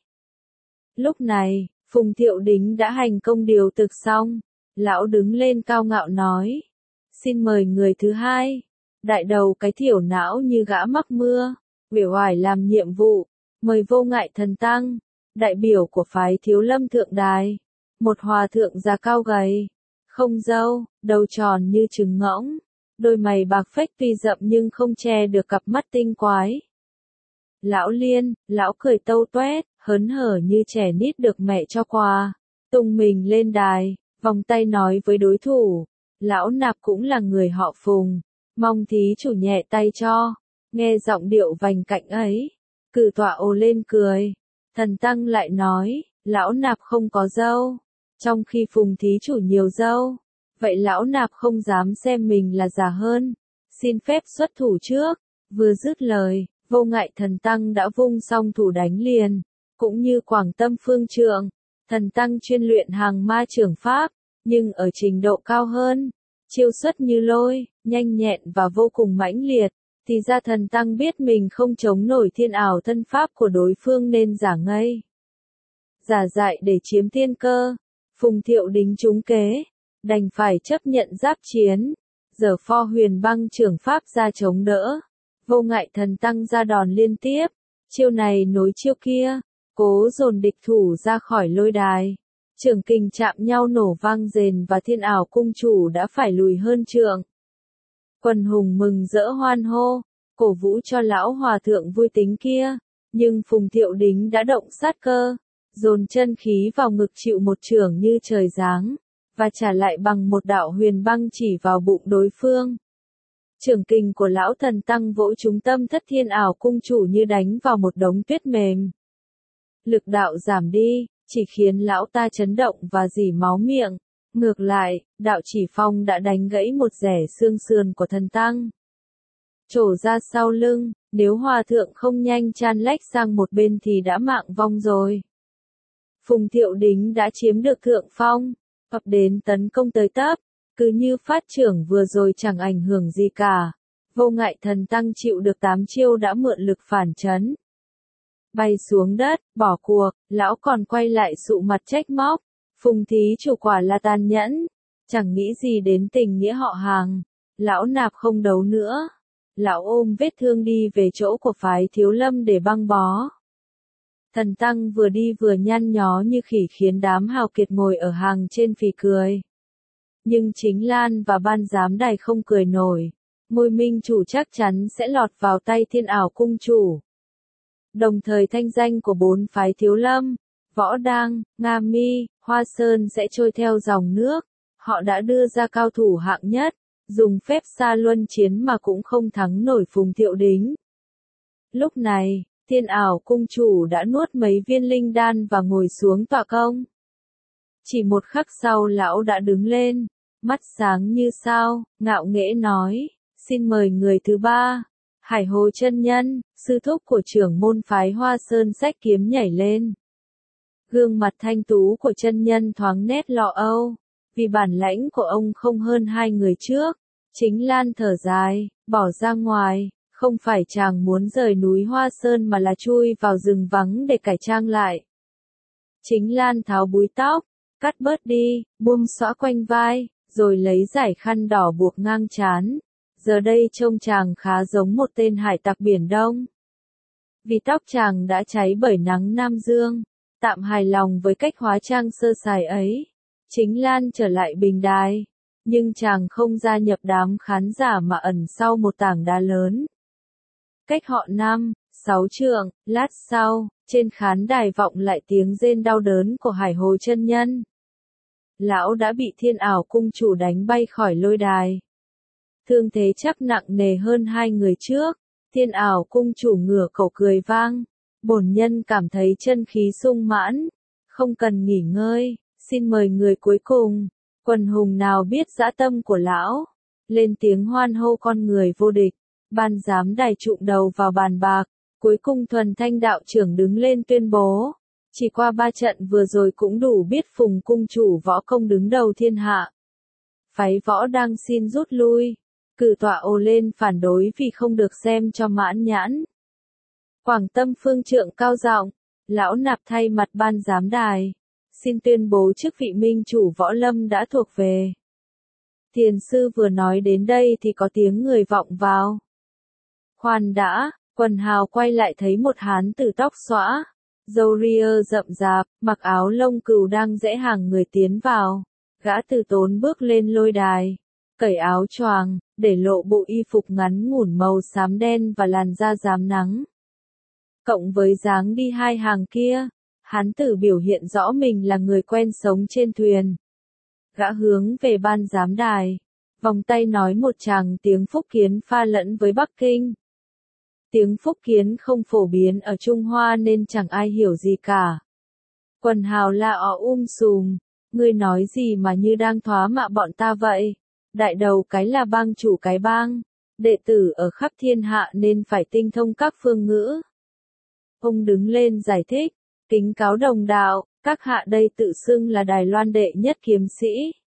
Lúc này, Phùng Thiệu Đính đã hành công điều thực xong. Lão đứng lên cao ngạo nói. Xin mời người thứ hai. Đại đầu cái thiểu não như gã mắc mưa. Uể oải làm nhiệm vụ. Mời Vô Ngại Thần Tăng. Đại biểu của phái Thiếu Lâm Thượng Đài. Một hòa thượng già cao gầy. Không râu, đầu tròn như trứng ngỗng. Đôi mày bạc phách tuy rậm nhưng không che được cặp mắt tinh quái. Lão Liên, lão cười tâu toét, hớn hở như trẻ nít được mẹ cho quà. Tung mình lên đài, vòng tay nói với đối thủ. Lão Nạp cũng là người họ Phùng. Mong thí chủ nhẹ tay cho. Nghe giọng điệu vành cạnh ấy. Cử tọa ồ lên cười. Thần Tăng lại nói, lão Nạp không có râu. Trong khi Phùng thí chủ nhiều râu. Vậy lão Nạp không dám xem mình là già hơn. Xin phép xuất thủ trước. Vừa dứt lời, Vô Ngại Thần Tăng đã vung song thủ đánh liền. Cũng như Quảng Tâm Phương Trượng, Thần Tăng chuyên luyện hàng ma trưởng pháp, nhưng ở trình độ cao hơn. Chiêu xuất như lôi, nhanh nhẹn và vô cùng mãnh liệt. Thì ra Thần Tăng biết mình không chống nổi Thiên Ảo Thân Pháp của đối phương nên giả ngây. Giả dại để chiếm tiên cơ. Phùng Thiệu Đính trúng kế. Đành phải chấp nhận giáp chiến. Giờ pho Huyền Băng trưởng pháp ra chống đỡ. Vô Ngại Thần Tăng ra đòn liên tiếp. Chiêu này nối chiêu kia. Cố dồn địch thủ ra khỏi lôi đài. Trưởng kình chạm nhau nổ vang rền và Thiên Ảo Cung chủ đã phải lùi hơn trượng. Quần hùng mừng rỡ hoan hô. Cổ vũ cho lão hòa thượng vui tính kia. Nhưng Phùng Thiệu Đính đã động sát cơ. Dồn chân khí vào ngực chịu một chưởng như trời giáng. Và trả lại bằng một đạo huyền băng chỉ vào bụng đối phương. Chưởng kình của lão Thần Tăng vỗ trúng tâm thất Thiên Ảo Cung chủ như đánh vào một đống tuyết mềm. Lực đạo giảm đi, chỉ khiến lão ta chấn động và rỉ máu miệng. Ngược lại, đạo chỉ phong đã đánh gãy một rẻ xương sườn của Thần Tăng. Trổ ra sau lưng, nếu hòa thượng không nhanh chan lách sang một bên thì đã mạng vong rồi. Phùng Thiệu Đính đã chiếm được thượng phong. Ập đến tấn công tới tấp, cứ như phát trưởng vừa rồi chẳng ảnh hưởng gì cả. Vô Ngại Thần Tăng chịu được 8 chiêu đã mượn lực phản chấn. Bay xuống đất, bỏ cuộc, lão còn quay lại sụ mặt trách móc. Phùng thí chủ quả là tàn nhẫn, chẳng nghĩ gì đến tình nghĩa họ hàng. Lão Nạp không đấu nữa. Lão ôm vết thương đi về chỗ của phái Thiếu Lâm để băng bó. Thần tăng vừa đi vừa nhăn nhó như khỉ khiến đám hào kiệt ngồi ở hàng trên phì cười. Nhưng chính Lan và ban giám đài không cười nổi. Ngôi minh chủ chắc chắn sẽ lọt vào tay Thiên Ảo cung chủ. Đồng thời thanh danh của 4 phái Thiếu Lâm, Võ Đăng, Nga Mi, Hoa Sơn sẽ trôi theo dòng nước. Họ đã đưa ra cao thủ hạng nhất, dùng phép xa luân chiến mà cũng không thắng nổi Phùng Thiệu Đính. Lúc này, Thiên Ảo cung chủ đã nuốt mấy viên linh đan và ngồi xuống tọa công. Chỉ một khắc sau lão đã đứng lên, mắt sáng như sao, ngạo nghễ nói, xin mời người thứ ba. Hải Hồ chân nhân, sư thúc của trưởng môn phái Hoa Sơn xách kiếm nhảy lên. Gương mặt thanh tú của chân nhân thoáng nét lo âu, vì bản lãnh của ông không hơn hai người trước. Chính Lan thở dài, bỏ ra ngoài, không phải chàng muốn rời núi Hoa Sơn mà là chui vào rừng vắng để cải trang lại. Chính Lan tháo búi tóc, cắt bớt đi, buông xõa quanh vai, rồi lấy dải khăn đỏ buộc ngang trán. Giờ đây trông chàng khá giống một tên hải tặc Biển Đông. Vì tóc chàng đã cháy bởi nắng Nam Dương, tạm hài lòng với cách hóa trang sơ sài ấy. Chính Lan trở lại bình đài, nhưng chàng không gia nhập đám khán giả mà ẩn sau một tảng đá lớn. Cách họ 5-6 trượng, lát sau, trên khán đài vọng lại tiếng rên đau đớn của Hải Hồ chân nhân. Lão đã bị Thiên Ảo cung chủ đánh bay khỏi lôi đài. Thương thế chắc nặng nề hơn hai người trước. Thiên Ảo cung chủ ngửa cổ cười vang. Bổn nhân cảm thấy chân khí sung mãn, không cần nghỉ ngơi, xin mời người cuối cùng. Quần hùng nào biết dã tâm của lão, lên tiếng hoan hô con người vô địch. Ban giám đài trụm đầu vào bàn bạc, cuối cùng Thuần Thanh đạo trưởng đứng lên tuyên bố. Chỉ qua 3 trận vừa rồi cũng đủ biết Phùng cung chủ võ công đứng đầu thiên hạ. Phái Võ đang xin rút lui. Cử tọa ồ lên phản đối vì không được xem cho mãn nhãn. Quảng Tâm phương trượng cao giọng, lão nạp thay mặt ban giám đài, xin tuyên bố chức vị minh chủ Võ Lâm đã thuộc về. Thiền sư vừa nói đến đây thì có tiếng người vọng vào. Khoan đã, quần hào quay lại thấy một hán tử tóc xõa, râu ria rậm rạp, mặc áo lông cừu đang rẽ hàng người tiến vào. Gã từ tốn bước lên lôi đài, cởi áo choàng, để lộ bộ y phục ngắn ngủn màu xám đen và làn da rám nắng. Cộng với dáng đi hai hàng kia, hán tử biểu hiện rõ mình là người quen sống trên thuyền. Gã hướng về ban giám đài, vòng tay nói một tràng tiếng Phúc Kiến pha lẫn với Bắc Kinh. Tiếng Phúc Kiến không phổ biến ở Trung Hoa nên chẳng ai hiểu gì cả. Quần hào la ó sùm, ngươi nói gì mà như đang thoá mạ bọn ta vậy? Đại đầu cái là bang chủ cái bang, đệ tử ở khắp thiên hạ nên phải tinh thông các phương ngữ. Ông đứng lên giải thích, kính cáo đồng đạo, các hạ đây tự xưng là Đài Loan đệ nhất kiếm sĩ.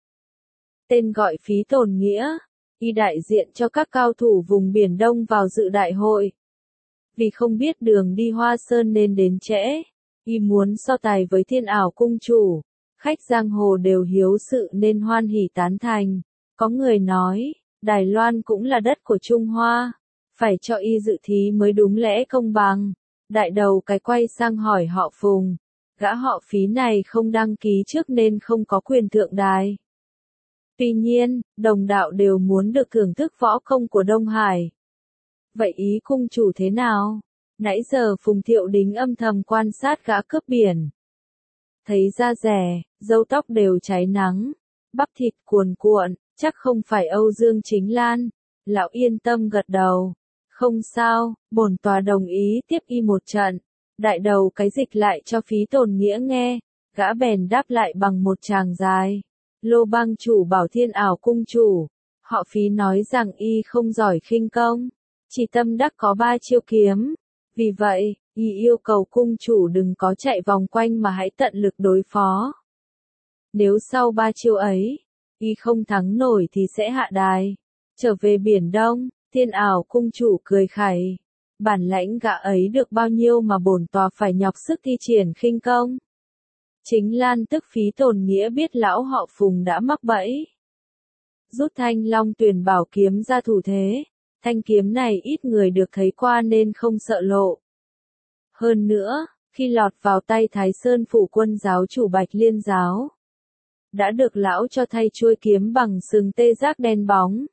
Tên gọi Phí Tồn Nghĩa, y đại diện cho các cao thủ vùng Biển Đông vào dự đại hội. Vì không biết đường đi Hoa Sơn nên đến trễ, y muốn so tài với Thiên Ảo cung chủ, khách giang hồ đều hiếu sự nên hoan hỉ tán thành. Có người nói, Đài Loan cũng là đất của Trung Hoa, phải cho y dự thí mới đúng lẽ công bằng. Đại đầu cái quay sang hỏi họ Phùng, gã họ Phí này không đăng ký trước nên không có quyền thượng đài. Tuy nhiên, đồng đạo đều muốn được thưởng thức võ công của Đông Hải. Vậy ý cung chủ thế nào? Nãy giờ Phùng Thiệu Đính âm thầm quan sát gã cướp biển. Thấy da rẻ, râu tóc đều cháy nắng, bắp thịt cuồn cuộn, chắc không phải Âu Dương Chính Lan. Lão yên tâm gật đầu. Không sao, bổn tòa đồng ý tiếp y một trận. Đại đầu cái dịch lại cho Phí Tồn Nghĩa nghe, gã bèn đáp lại bằng một tràng dài. Lô bang chủ bảo Thiên Ảo cung chủ, họ Phí nói rằng y không giỏi khinh công, chỉ tâm đắc có 3 chiêu kiếm. Vì vậy, y yêu cầu cung chủ đừng có chạy vòng quanh mà hãy tận lực đối phó. Nếu sau 3 chiêu ấy, y không thắng nổi thì sẽ hạ đài, trở về Biển Đông. Thiên Ảo cung chủ cười khẩy, bản lãnh gã ấy được bao nhiêu mà bổn tòa phải nhọc sức thi triển khinh công. Chính Lan tức Phí Tồn Nghĩa biết lão họ Phùng đã mắc bẫy. Rút Thanh Long Tuyền bảo kiếm ra thủ thế, thanh kiếm này ít người được thấy qua nên không sợ lộ. Hơn nữa, khi lọt vào tay Thái Sơn phủ quân giáo chủ Bạch Liên giáo, đã được lão cho thay chuôi kiếm bằng sừng tê giác đen bóng.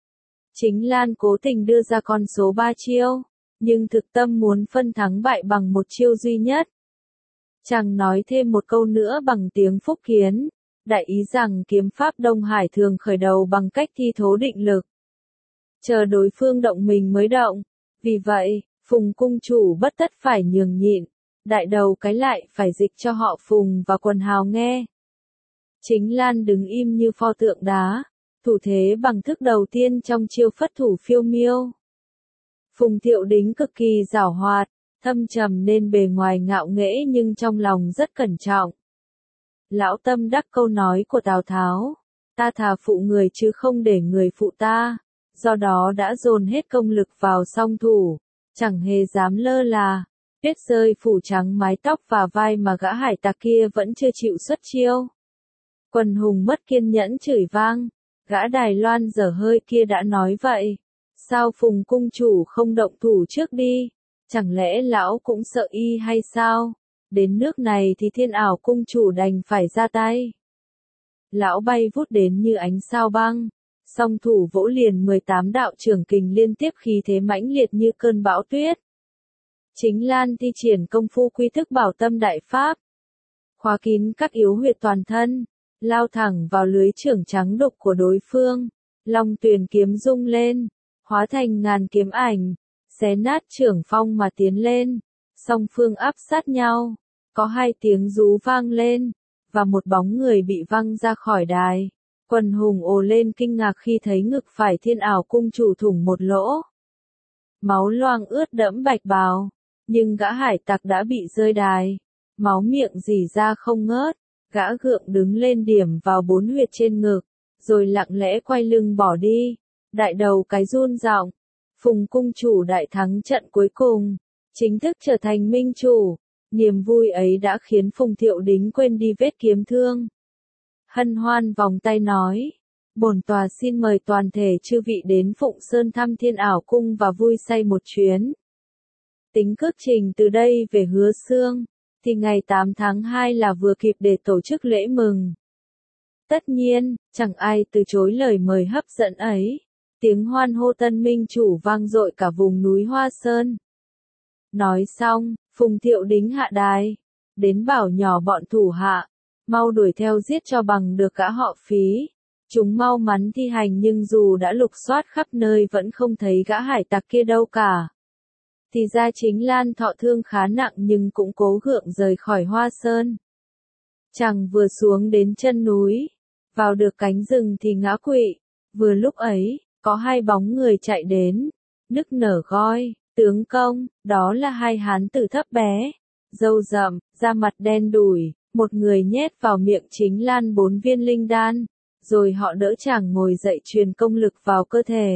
Chính Lan cố tình đưa ra con số 3 chiêu, nhưng thực tâm muốn phân thắng bại bằng một chiêu duy nhất. Chàng nói thêm một câu nữa bằng tiếng Phúc Kiến, đại ý rằng kiếm pháp Đông Hải thường khởi đầu bằng cách thi thố định lực, chờ đối phương động mình mới động. Vì vậy, Phùng cung chủ bất tất phải nhường nhịn, đại đầu cái lại phải dịch cho họ Phùng và quần hào nghe. Chính Lan đứng im như pho tượng đá, thủ thế bằng thức đầu tiên trong chiêu phất thủ phiêu miêu. Phùng Thiệu Đính cực kỳ giảo hoạt, thâm trầm nên bề ngoài ngạo nghễ nhưng trong lòng rất cẩn trọng. Lão tâm đắc câu nói của Tào Tháo, ta thà phụ người chứ không để người phụ ta, do đó đã dồn hết công lực vào song thủ, chẳng hề dám lơ là. Tuyết rơi phủ trắng mái tóc và vai mà gã hải tặc kia vẫn chưa chịu xuất chiêu. Quần hùng mất kiên nhẫn chửi vang, gã Đài Loan dở hơi kia đã nói vậy, sao Phùng cung chủ không động thủ trước đi, chẳng lẽ lão cũng sợ y hay sao? Đến nước này thì Thiên Ảo cung chủ đành phải ra tay. Lão bay vút đến như ánh sao băng, song thủ vỗ liền 18 đạo trưởng kình liên tiếp, khí thế mãnh liệt như cơn bão tuyết. Chính Lan thi triển công phu quy thức Bảo Tâm Đại Pháp, khóa kín các yếu huyệt toàn thân, lao thẳng vào lưới chưởng trắng đục của đối phương. Long Tuyền kiếm rung lên, hóa thành ngàn kiếm ảnh, xé nát chưởng phong mà tiến lên. Song phương áp sát nhau, có hai tiếng rú vang lên, và một bóng người bị văng ra khỏi đài. Quần hùng ồ lên kinh ngạc khi thấy ngực phải Thiên Ảo cung chủ thủng một lỗ. Máu loang ướt đẫm bạch bào, nhưng gã hải tặc đã bị rơi đài, máu miệng rỉ ra không ngớt. Gã gượng đứng lên điểm vào 4 huyệt trên ngực, rồi lặng lẽ quay lưng bỏ đi. Đại đầu cái run giọng, Phùng cung chủ đại thắng trận cuối cùng, chính thức trở thành minh chủ. Niềm vui ấy đã khiến Phùng Thiệu Đính quên đi vết kiếm thương. Hân hoan vòng tay nói, bổn tòa xin mời toàn thể chư vị đến Phụng Sơn thăm Thiên Ảo cung và vui say một chuyến. Tính cước trình từ đây về Hứa Xương, thì ngày 8 tháng 2 là vừa kịp để tổ chức lễ mừng. Tất nhiên, chẳng ai từ chối lời mời hấp dẫn ấy. Tiếng hoan hô tân minh chủ vang dội cả vùng núi Hoa Sơn. Nói xong, Phùng Thiệu Đính hạ đài, đến bảo nhỏ bọn thủ hạ, mau đuổi theo giết cho bằng được gã họ Phí. Chúng mau mắn thi hành nhưng dù đã lục soát khắp nơi vẫn không thấy gã hải tặc kia đâu cả. Thì ra Chính Lan thọ thương khá nặng nhưng cũng cố gượng rời khỏi Hoa Sơn. Chàng vừa xuống đến chân núi, vào được cánh rừng thì ngã quỵ. Vừa lúc ấy, có hai bóng người chạy đến, nức nở gọi, tướng công. Đó là hai hán tử thấp bé, râu rậm, da mặt đen đủi. Một người nhét vào miệng Chính Lan 4 viên linh đan, rồi họ đỡ chàng ngồi dậy truyền công lực vào cơ thể.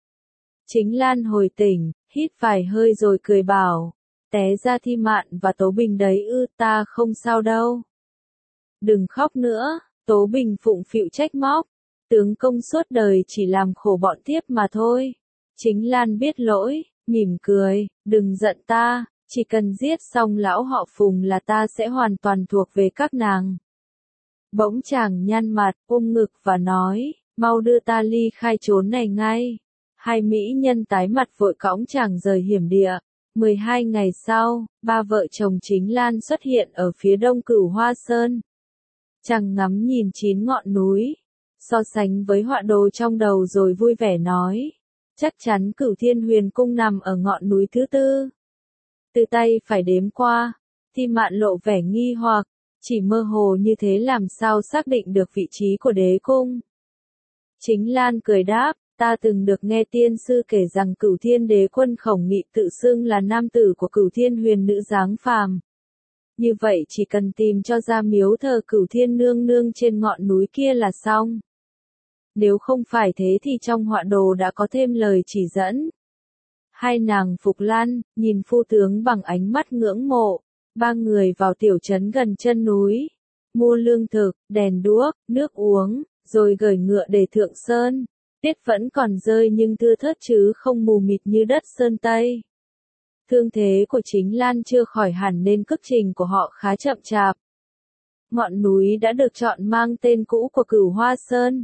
Chính Lan hồi tỉnh, hít vài hơi rồi cười bảo, té ra Thi Mạn và Tố Bình đấy ư? Ta không sao đâu. Đừng khóc nữa, Tố Bình phụng phịu trách móc, tướng công suốt đời chỉ làm khổ bọn tiếp mà thôi. Chính Lan biết lỗi, mỉm cười, đừng giận ta, chỉ cần giết xong lão họ Phùng là ta sẽ hoàn toàn thuộc về các nàng. Bỗng chàng nhăn mặt, ôm ngực và nói, mau đưa ta ly khai trốn này ngay. Hai mỹ nhân tái mặt vội cõng chàng rời hiểm địa. 12 ngày sau, ba vợ chồng Chính Lan xuất hiện ở phía đông Cửu Hoa Sơn. Chàng ngắm nhìn 9 ngọn núi, so sánh với họa đồ trong đầu rồi vui vẻ nói, chắc chắn Cửu Thiên Huyền Cung nằm ở ngọn núi thứ 4. Từ tay phải đếm qua, Thi Mạn lộ vẻ nghi hoặc, chỉ mơ hồ như thế làm sao xác định được vị trí của đế cung. Chính Lan cười đáp, ta từng được nghe tiên sư kể rằng Cửu Thiên Đế quân Khổng Nghị tự xưng là nam tử của Cửu Thiên Huyền nữ dáng phàm. Như vậy chỉ cần tìm cho ra miếu thờ Cửu Thiên nương nương trên ngọn núi kia là xong. Nếu không phải thế thì trong họa đồ đã có thêm lời chỉ dẫn. Hai nàng Phục Lan, nhìn phu tướng bằng ánh mắt ngưỡng mộ. Ba người vào tiểu trấn gần chân núi, mua lương thực, đèn đuốc, nước uống, rồi gởi ngựa để thượng sơn. Tuyết vẫn còn rơi nhưng thưa thớt chứ không mù mịt như đất Sơn Tây. Thương thế của Chính Lan chưa khỏi hẳn nên cước trình của họ khá chậm chạp. Ngọn núi đã được chọn mang tên cũ của Cửu Hoa Sơn.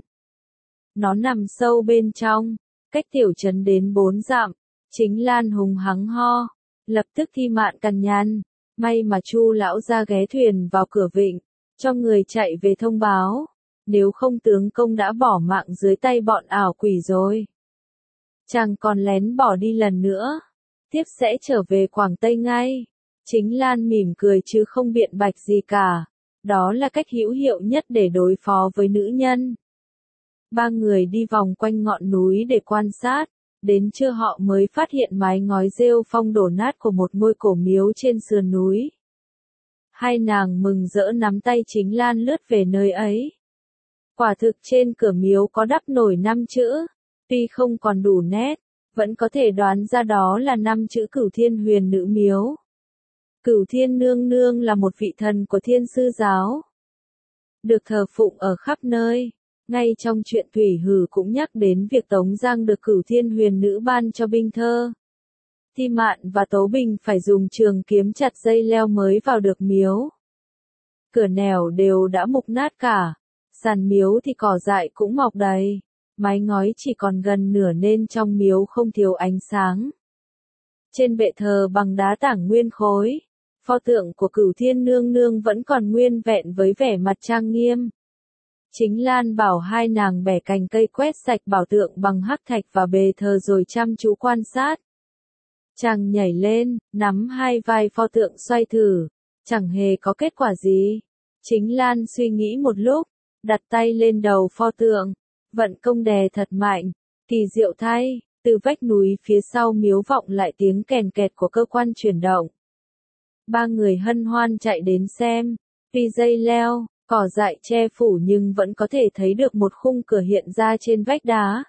Nó nằm sâu bên trong, cách tiểu trấn đến 4 dặm. Chính Lan hùng hắng ho, lập tức Thi Mạn cằn nhằn, may mà Chu lão ra ghé thuyền vào cửa vịnh, cho người chạy về thông báo, nếu không tướng công đã bỏ mạng dưới tay bọn ảo quỷ rồi. Chàng còn lén bỏ đi lần nữa, tiếp sẽ trở về Quảng Tây ngay. Chính Lan mỉm cười chứ không biện bạch gì cả, đó là cách hữu hiệu nhất để đối phó với nữ nhân. Ba người đi vòng quanh ngọn núi để quan sát, đến trưa họ mới phát hiện mái ngói rêu phong đổ nát của một ngôi cổ miếu trên sườn núi. Hai nàng mừng rỡ nắm tay Chính Lan lướt về nơi ấy. Quả thực trên cửa miếu có đắp nổi 5 chữ, tuy không còn đủ nét, vẫn có thể đoán ra đó là 5 chữ Cửu Thiên Huyền Nữ Miếu. Cửu Thiên Nương Nương là một vị thần của Thiên Sư giáo, được thờ phụng ở khắp nơi. Ngay trong truyện Thủy Hử cũng nhắc đến việc Tống Giang được Cửu Thiên Huyền Nữ ban cho binh thơ. Thi Mạn và Tố Bình phải dùng trường kiếm chặt dây leo mới vào được miếu. Cửa nẻo đều đã mục nát cả, sàn miếu thì cỏ dại cũng mọc đầy, mái ngói chỉ còn gần nửa nên trong miếu không thiếu ánh sáng. Trên bệ thờ bằng đá tảng nguyên khối, pho tượng của Cửu Thiên Nương Nương vẫn còn nguyên vẹn với vẻ mặt trang nghiêm. Chính Lan bảo hai nàng bẻ cành cây quét sạch bảo tượng bằng hắc thạch và bề thờ rồi chăm chú quan sát. Chàng nhảy lên, nắm hai vai pho tượng xoay thử, chẳng hề có kết quả gì. Chính Lan suy nghĩ một lúc, đặt tay lên đầu pho tượng, vận công đè thật mạnh, kỳ diệu thay, từ vách núi phía sau miếu vọng lại tiếng kèn kẹt của cơ quan chuyển động. Ba người hân hoan chạy đến xem, tuy dây leo, cỏ dại che phủ nhưng vẫn có thể thấy được một khung cửa hiện ra trên vách đá.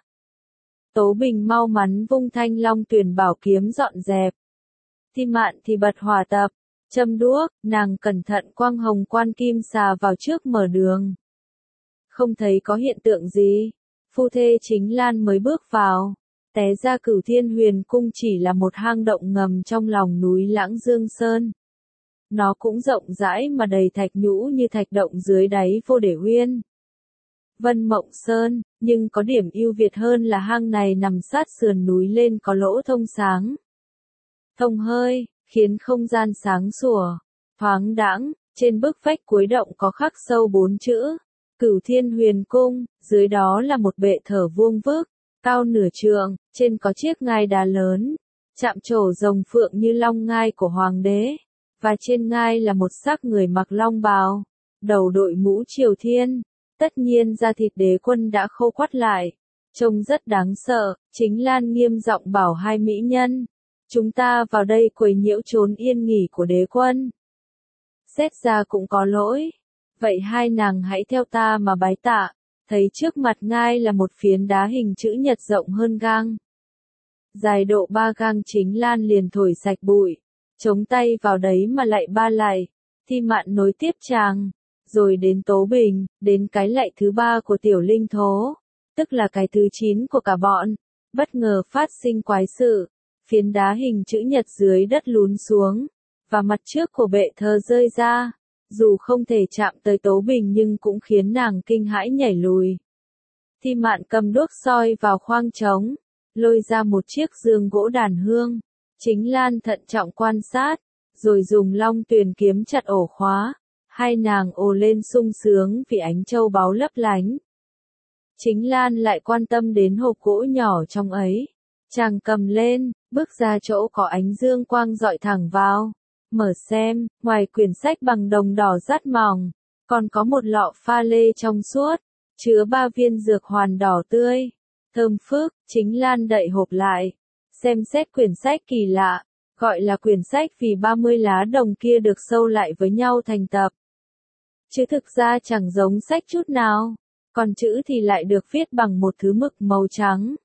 Tố Bình mau mắn vung thanh long tuyền bảo kiếm dọn dẹp. Thi Mạn thì bật hỏa tập, châm đuốc, nàng cẩn thận quăng hồng quan kim xà vào trước mở đường. Không thấy có hiện tượng gì, phu thê Chính Lan mới bước vào, té ra Cửu Thiên Huyền Cung chỉ là một hang động ngầm trong lòng núi Lãng Dương Sơn. Nó cũng rộng rãi mà đầy thạch nhũ như thạch động dưới đáy Vô Để Uyên, Vân Mộng Sơn, nhưng có điểm ưu việt hơn là hang này nằm sát sườn núi lên có lỗ thông sáng. Thông hơi, khiến không gian sáng sủa, thoáng đãng, trên bức vách cuối động có khắc sâu 4 chữ, Cửu Thiên Huyền Cung, dưới đó là một bệ thờ vuông vức, cao nửa trượng, trên có chiếc ngai đá lớn, chạm trổ rồng phượng như long ngai của hoàng đế, và trên ngai là một xác người mặc long bào, đầu đội mũ triều thiên. Tất nhiên da thịt đế quân đã khô quắt lại, trông rất đáng sợ. Chính Lan nghiêm giọng bảo hai mỹ nhân, chúng ta vào đây quấy nhiễu chốn yên nghỉ của đế quân. Xét ra cũng có lỗi, vậy hai nàng hãy theo ta mà bái tạ. Thấy trước mặt ngai là một phiến đá hình chữ nhật rộng hơn gang, dài độ 3 gang. Chính Lan liền thổi sạch bụi, chống tay vào đấy mà lạy 3 lạy. Thi Mạn nối tiếp chàng, rồi đến Tố Bình, đến cái lạy thứ 3 của Tiểu Linh Thố, tức là cái thứ 9 của cả bọn. Bất ngờ phát sinh quái sự, phiến đá hình chữ nhật dưới đất lún xuống, và mặt trước của bệ thờ rơi ra. Dù không thể chạm tới Tố Bình nhưng cũng khiến nàng kinh hãi nhảy lùi. Thi Mạn cầm đuốc soi vào khoang trống, lôi ra một chiếc giường gỗ đàn hương. Chính Lan thận trọng quan sát, rồi dùng long tuyền kiếm chặt ổ khóa. Hai nàng ồ lên sung sướng vì ánh châu báu lấp lánh. Chính Lan lại quan tâm đến hộp gỗ nhỏ trong ấy. Chàng cầm lên, bước ra chỗ có ánh dương quang rọi thẳng vào. Mở xem, ngoài quyển sách bằng đồng đỏ dát mỏng, còn có một lọ pha lê trong suốt, chứa 3 viên dược hoàn đỏ tươi, thơm phức. Chính Lan đậy hộp lại, xem xét quyển sách kỳ lạ, gọi là quyển sách vì 30 lá đồng kia được sâu lại với nhau thành tập. Chứ thực ra chẳng giống sách chút nào, còn chữ thì lại được viết bằng một thứ mực màu trắng.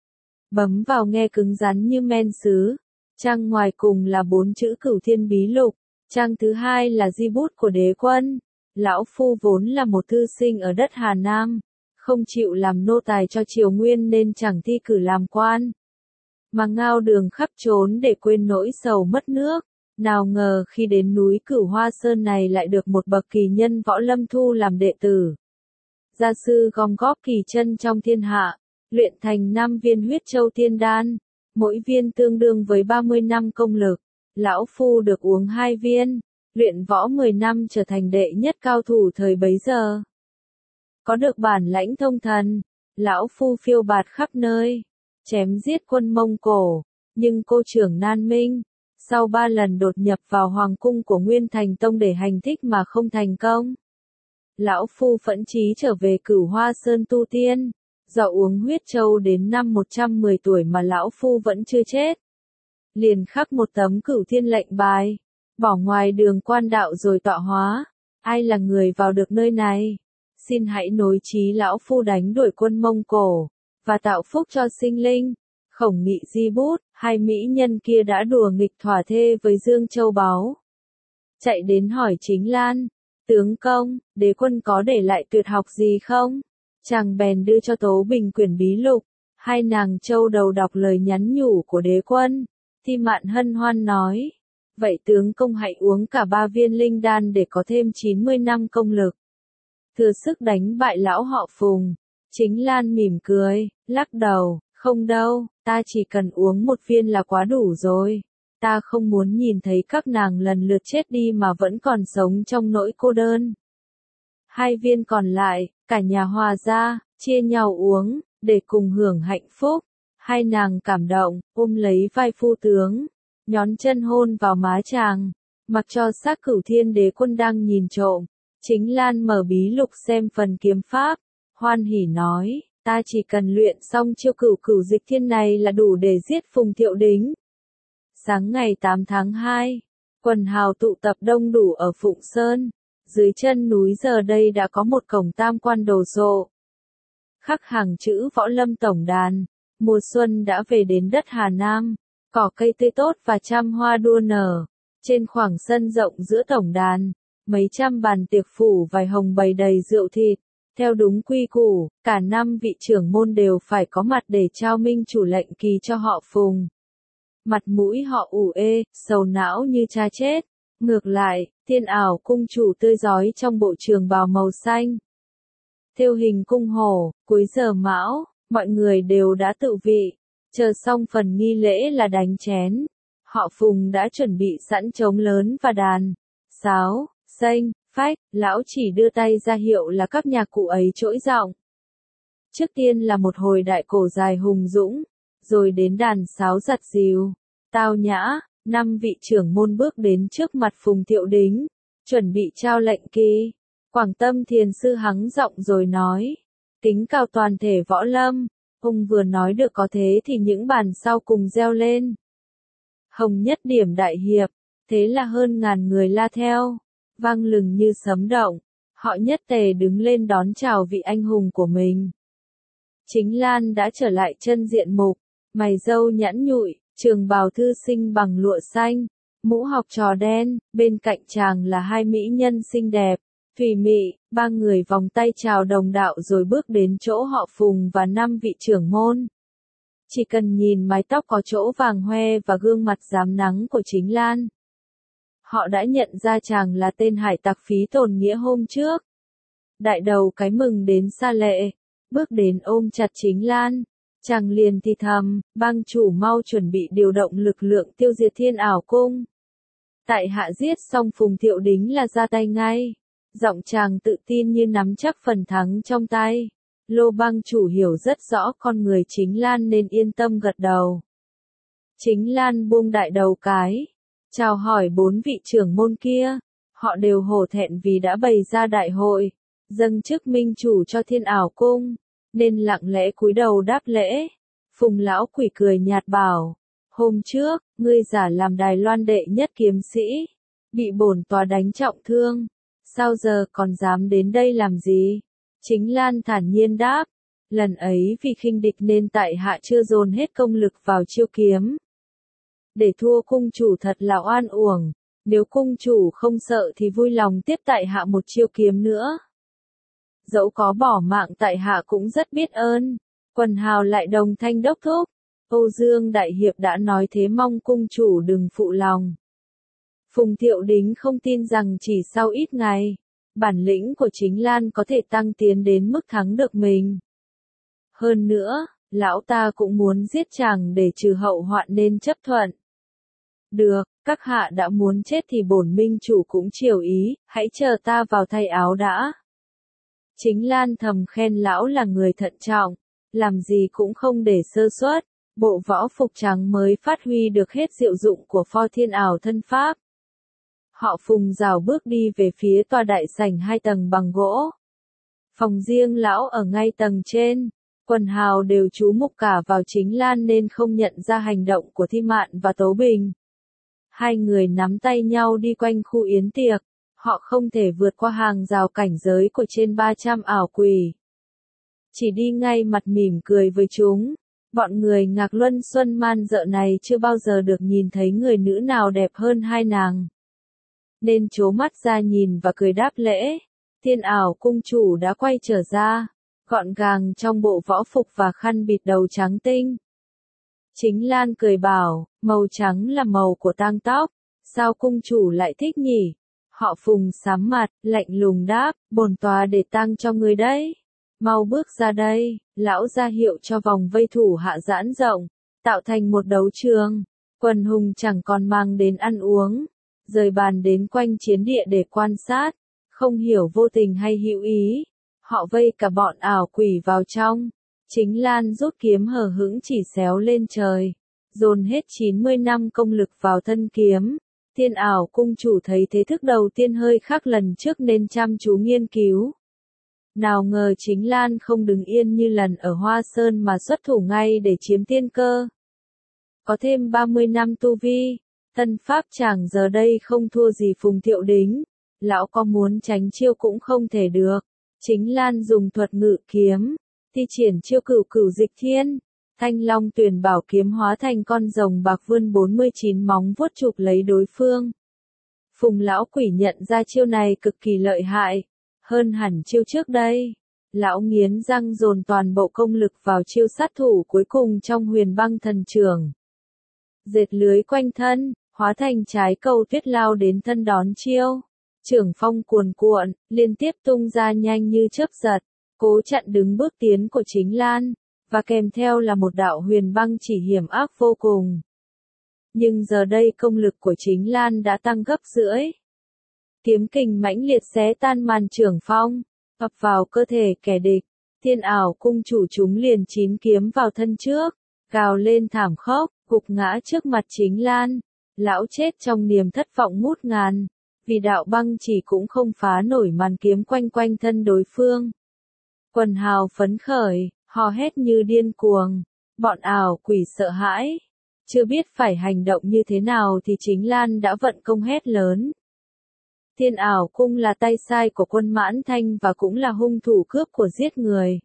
Bấm vào nghe cứng rắn như men sứ. Trang ngoài cùng là 4 chữ Cửu Thiên Bí Lục, trang thứ 2 là di bút của đế quân. Lão phu vốn là một thư sinh ở đất Hà Nam, không chịu làm nô tài cho triều nguyên nên chẳng thi cử làm quan. mà ngao đường khắp trốn để quên nỗi sầu mất nước. Nào ngờ khi đến núi Cửu Hoa Sơn này lại được một bậc kỳ nhân Võ Lâm thu làm đệ tử. Gia sư gom góp kỳ chân trong thiên hạ, luyện thành 5 viên huyết châu tiên đan, mỗi viên tương đương với 30 năm công lực. Lão phu được uống 2 viên, luyện võ 10 năm trở thành đệ nhất cao thủ thời bấy giờ. Có được bản lãnh thông thần, lão phu phiêu bạt khắp nơi, chém giết quân Mông Cổ, nhưng cô trưởng Nan Minh, sau 3 lần đột nhập vào hoàng cung của Nguyên Thành Tông để hành thích mà không thành công. Lão phu phẫn chí trở về Cửu Hoa Sơn tu tiên, do uống huyết châu đến năm 110 tuổi mà lão phu vẫn chưa chết. Liền khắc một tấm Cửu Thiên lệnh bài, bỏ ngoài đường quan đạo rồi tọa hóa. Ai là người vào được nơi này? Xin hãy nối chí lão phu đánh đuổi quân Mông Cổ, và tạo phúc cho sinh linh. Khổng Nghị di bút, 2 mỹ nhân kia đã đùa nghịch thỏa thê với Dương Châu Báu. Chạy đến hỏi Chính Lan, tướng công, đế quân có để lại tuyệt học gì không? Chàng bèn đưa cho Tố Bình quyển bí lục, 2 nàng châu đầu đọc lời nhắn nhủ của đế quân. Thi Mạn hân hoan nói, vậy tướng công hãy uống cả 3 viên linh đan để có thêm 90 năm công lực. Thừa sức đánh bại lão họ Phùng. Chính Lan mỉm cười, lắc đầu, không đâu, ta chỉ cần uống 1 viên là quá đủ rồi. Ta không muốn nhìn thấy các nàng lần lượt chết đi mà vẫn còn sống trong nỗi cô đơn. 2 viên còn lại, cả nhà hòa ra, chia nhau uống, để cùng hưởng hạnh phúc. 2 nàng cảm động, ôm lấy vai phu tướng, nhón chân hôn vào má chàng, mặc cho xác Cửu Thiên đế quân đang nhìn trộm. Chính Lan mở bí lục xem phần kiếm pháp, hoan hỉ nói, ta chỉ cần luyện xong chiêu Cửu Cửu Dịch Thiên này là đủ để giết Phùng Thiệu Đính. Sáng ngày 8 tháng 2, quần hào tụ tập đông đủ ở Phụng Sơn, dưới chân núi giờ đây đã có một cổng tam quan đồ sộ. Khắc hàng chữ Võ Lâm Tổng đàn, mùa xuân đã về đến đất Hà Nam, cỏ cây tươi tốt và trăm hoa đua nở. Trên khoảng sân rộng giữa tổng đàn, mấy trăm bàn tiệc phủ vải hồng bày đầy rượu thịt. Theo đúng quy củ, cả 5 vị trưởng môn đều phải có mặt để trao minh chủ lệnh kỳ cho họ Phùng. Mặt mũi họ ủ ê, sầu não như cha chết. Ngược lại, Thiên Ảo cung chủ tươi rói trong bộ trường bào màu xanh. Thêu hình cung hổ, cuối giờ mão, mọi người đều đã tự vị. Chờ xong phần nghi lễ là đánh chén. Họ Phùng đã chuẩn bị sẵn trống lớn và đàn, sáo, sênh, phách, lão chỉ đưa tay ra hiệu là các nhạc cụ ấy trỗi giọng. Trước tiên là một hồi đại cổ dài hùng dũng, rồi đến đàn sáo giặt dìu, tao nhã. 5 vị trưởng môn bước đến trước mặt Phùng Thiệu Đính, chuẩn bị trao lệnh kỳ. Quảng Tâm Thiền sư hắng giọng rồi nói, kính cào toàn thể võ lâm. Ông vừa nói được có thế thì những bàn sau cùng reo lên. Hồng nhất điểm đại hiệp, thế là hơn ngàn người la theo, vang lừng như sấm động. Họ nhất tề đứng lên đón chào vị anh hùng của mình. Chính Lan đã trở lại chân diện mục, mày râu nhẵn nhụi, trường bào thư sinh bằng lụa xanh, mũ học trò đen, bên cạnh chàng là 2 mỹ nhân xinh đẹp, thùy mị. 3 người vòng tay chào đồng đạo rồi bước đến chỗ họ Phùng và 5 vị trưởng môn. Chỉ cần nhìn mái tóc có chỗ vàng hoe và gương mặt rám nắng của Chính Lan, họ đã nhận ra chàng là tên hải tặc Phí Tồn Nghĩa hôm trước. Đại đầu cái mừng đến xa lệ, bước đến ôm chặt Chính Lan. Chàng liền thì thầm, bang chủ mau chuẩn bị điều động lực lượng tiêu diệt Thiên Ảo cung. Tại hạ giết xong Phùng Thiệu Đính là ra tay ngay. Giọng chàng tự tin như nắm chắc phần thắng trong tay. Lô bang chủ hiểu rất rõ con người Chính Lan nên yên tâm gật đầu. Chính Lan buông đại đầu cái, chào hỏi 4 vị trưởng môn kia. Họ đều hổ thẹn vì đã bày ra đại hội, dâng chức minh chủ cho Thiên Ảo cung, nên lặng lẽ cúi đầu đáp lễ. Phùng lão quỷ cười nhạt bảo, hôm trước, ngươi giả làm Đài Loan đệ nhất kiếm sĩ, bị bổn tòa đánh trọng thương, sao giờ còn dám đến đây làm gì? Chính Lan thản nhiên đáp, lần ấy vì khinh địch nên tại hạ chưa dồn hết công lực vào chiêu kiếm. Để thua cung chủ thật là oan uổng, nếu cung chủ không sợ thì vui lòng tiếp tại hạ một chiêu kiếm nữa. Dẫu có bỏ mạng tại hạ cũng rất biết ơn. Quần hào lại đồng thanh đốc thúc. Âu Dương Đại Hiệp đã nói thế mong cung chủ đừng phụ lòng. Phùng Thiệu Đính không tin rằng chỉ sau ít ngày, bản lĩnh của Chính Lan có thể tăng tiến đến mức thắng được mình. Hơn nữa, lão ta cũng muốn giết chàng để trừ hậu hoạn nên chấp thuận. Được, các hạ đã muốn chết thì bổn minh chủ cũng chiều ý, hãy chờ ta vào thay áo đã. Chính Lan thầm khen lão là người thận trọng, làm gì cũng không để sơ suất, bộ võ phục trắng mới phát huy được hết diệu dụng của pho thiên ảo thân pháp. Họ Phùng rảo bước đi về phía tòa đại sảnh 2 tầng bằng gỗ. Phòng riêng lão ở ngay tầng trên, quần hào đều chú mục cả vào Chính Lan nên không nhận ra hành động của Thi Mạn và Tố Bình. Hai người nắm tay nhau đi quanh khu yến tiệc, họ không thể vượt qua hàng rào cảnh giới của trên 300 ảo quỷ. Chỉ đi ngay mặt mỉm cười với chúng, bọn người Ngạc Luân Xuân Man dợ này chưa bao giờ được nhìn thấy người nữ nào đẹp hơn hai nàng. Nên trố mắt ra nhìn và cười đáp lễ. Thiên ảo cung chủ đã quay trở ra, gọn gàng trong bộ võ phục và khăn bịt đầu trắng tinh. Chính Lan cười bảo, màu trắng là màu của tang tóc, sao cung chủ lại thích nhỉ? Họ Phùng sám mặt, lạnh lùng đáp, bổn tòa để tang cho người đấy. Mau bước ra đây, lão ra hiệu cho vòng vây thủ hạ giãn rộng, tạo thành một đấu trường. Quần hùng chẳng còn mang đến ăn uống, rời bàn đến quanh chiến địa để quan sát, không hiểu vô tình hay hữu ý. Họ vây cả bọn ảo quỷ vào trong. Chính Lan rút kiếm hờ hững chỉ xéo lên trời, dồn hết 90 năm công lực vào thân kiếm. Thiên ảo cung chủ thấy thế thức đầu tiên hơi khác lần trước nên chăm chú nghiên cứu. Nào ngờ Chính Lan không đứng yên như lần ở Hoa Sơn mà xuất thủ ngay để chiếm tiên cơ. Có thêm 30 năm tu vi, thân pháp chàng giờ đây không thua gì Phùng Thiệu Đính. Lão có muốn tránh chiêu cũng không thể được. Chính Lan dùng thuật ngự kiếm, thi triển chiêu cửu cửu dịch thiên. Thanh Long Tuyển Bảo kiếm hóa thành con rồng bạc vươn 49 móng vuốt chụp lấy đối phương. Phùng lão quỷ nhận ra chiêu này cực kỳ lợi hại, hơn hẳn chiêu trước đây. Lão nghiến răng dồn toàn bộ công lực vào chiêu sát thủ cuối cùng trong Huyền Băng Thần Chưởng. Dệt lưới quanh thân, hóa thành trái cầu tuyết lao đến thân đón chiêu. Chưởng phong cuồn cuộn, liên tiếp tung ra nhanh như chớp giật, cố chặn đứng bước tiến của Chính Lan, và kèm theo là một đạo huyền băng chỉ hiểm ác vô cùng. Nhưng giờ đây công lực của Chính Lan đã tăng gấp rưỡi. Kiếm kình mãnh liệt xé tan màn chưởng phong, ập vào cơ thể kẻ địch. Thiên ảo cung chủ chúng liền 9 kiếm vào thân trước, gào lên thảm khốc, gục ngã trước mặt Chính Lan. Lão chết trong niềm thất vọng ngút ngàn, vì đạo băng chỉ cũng không phá nổi màn kiếm quanh quanh thân đối phương. Quần hào phấn khởi, hò hét như điên cuồng, bọn ảo quỷ sợ hãi. Chưa biết phải hành động như thế nào thì Chính Lan đã vận công hét lớn. Thiên ảo cung là tay sai của quân Mãn Thanh và cũng là hung thủ cướp của giết người.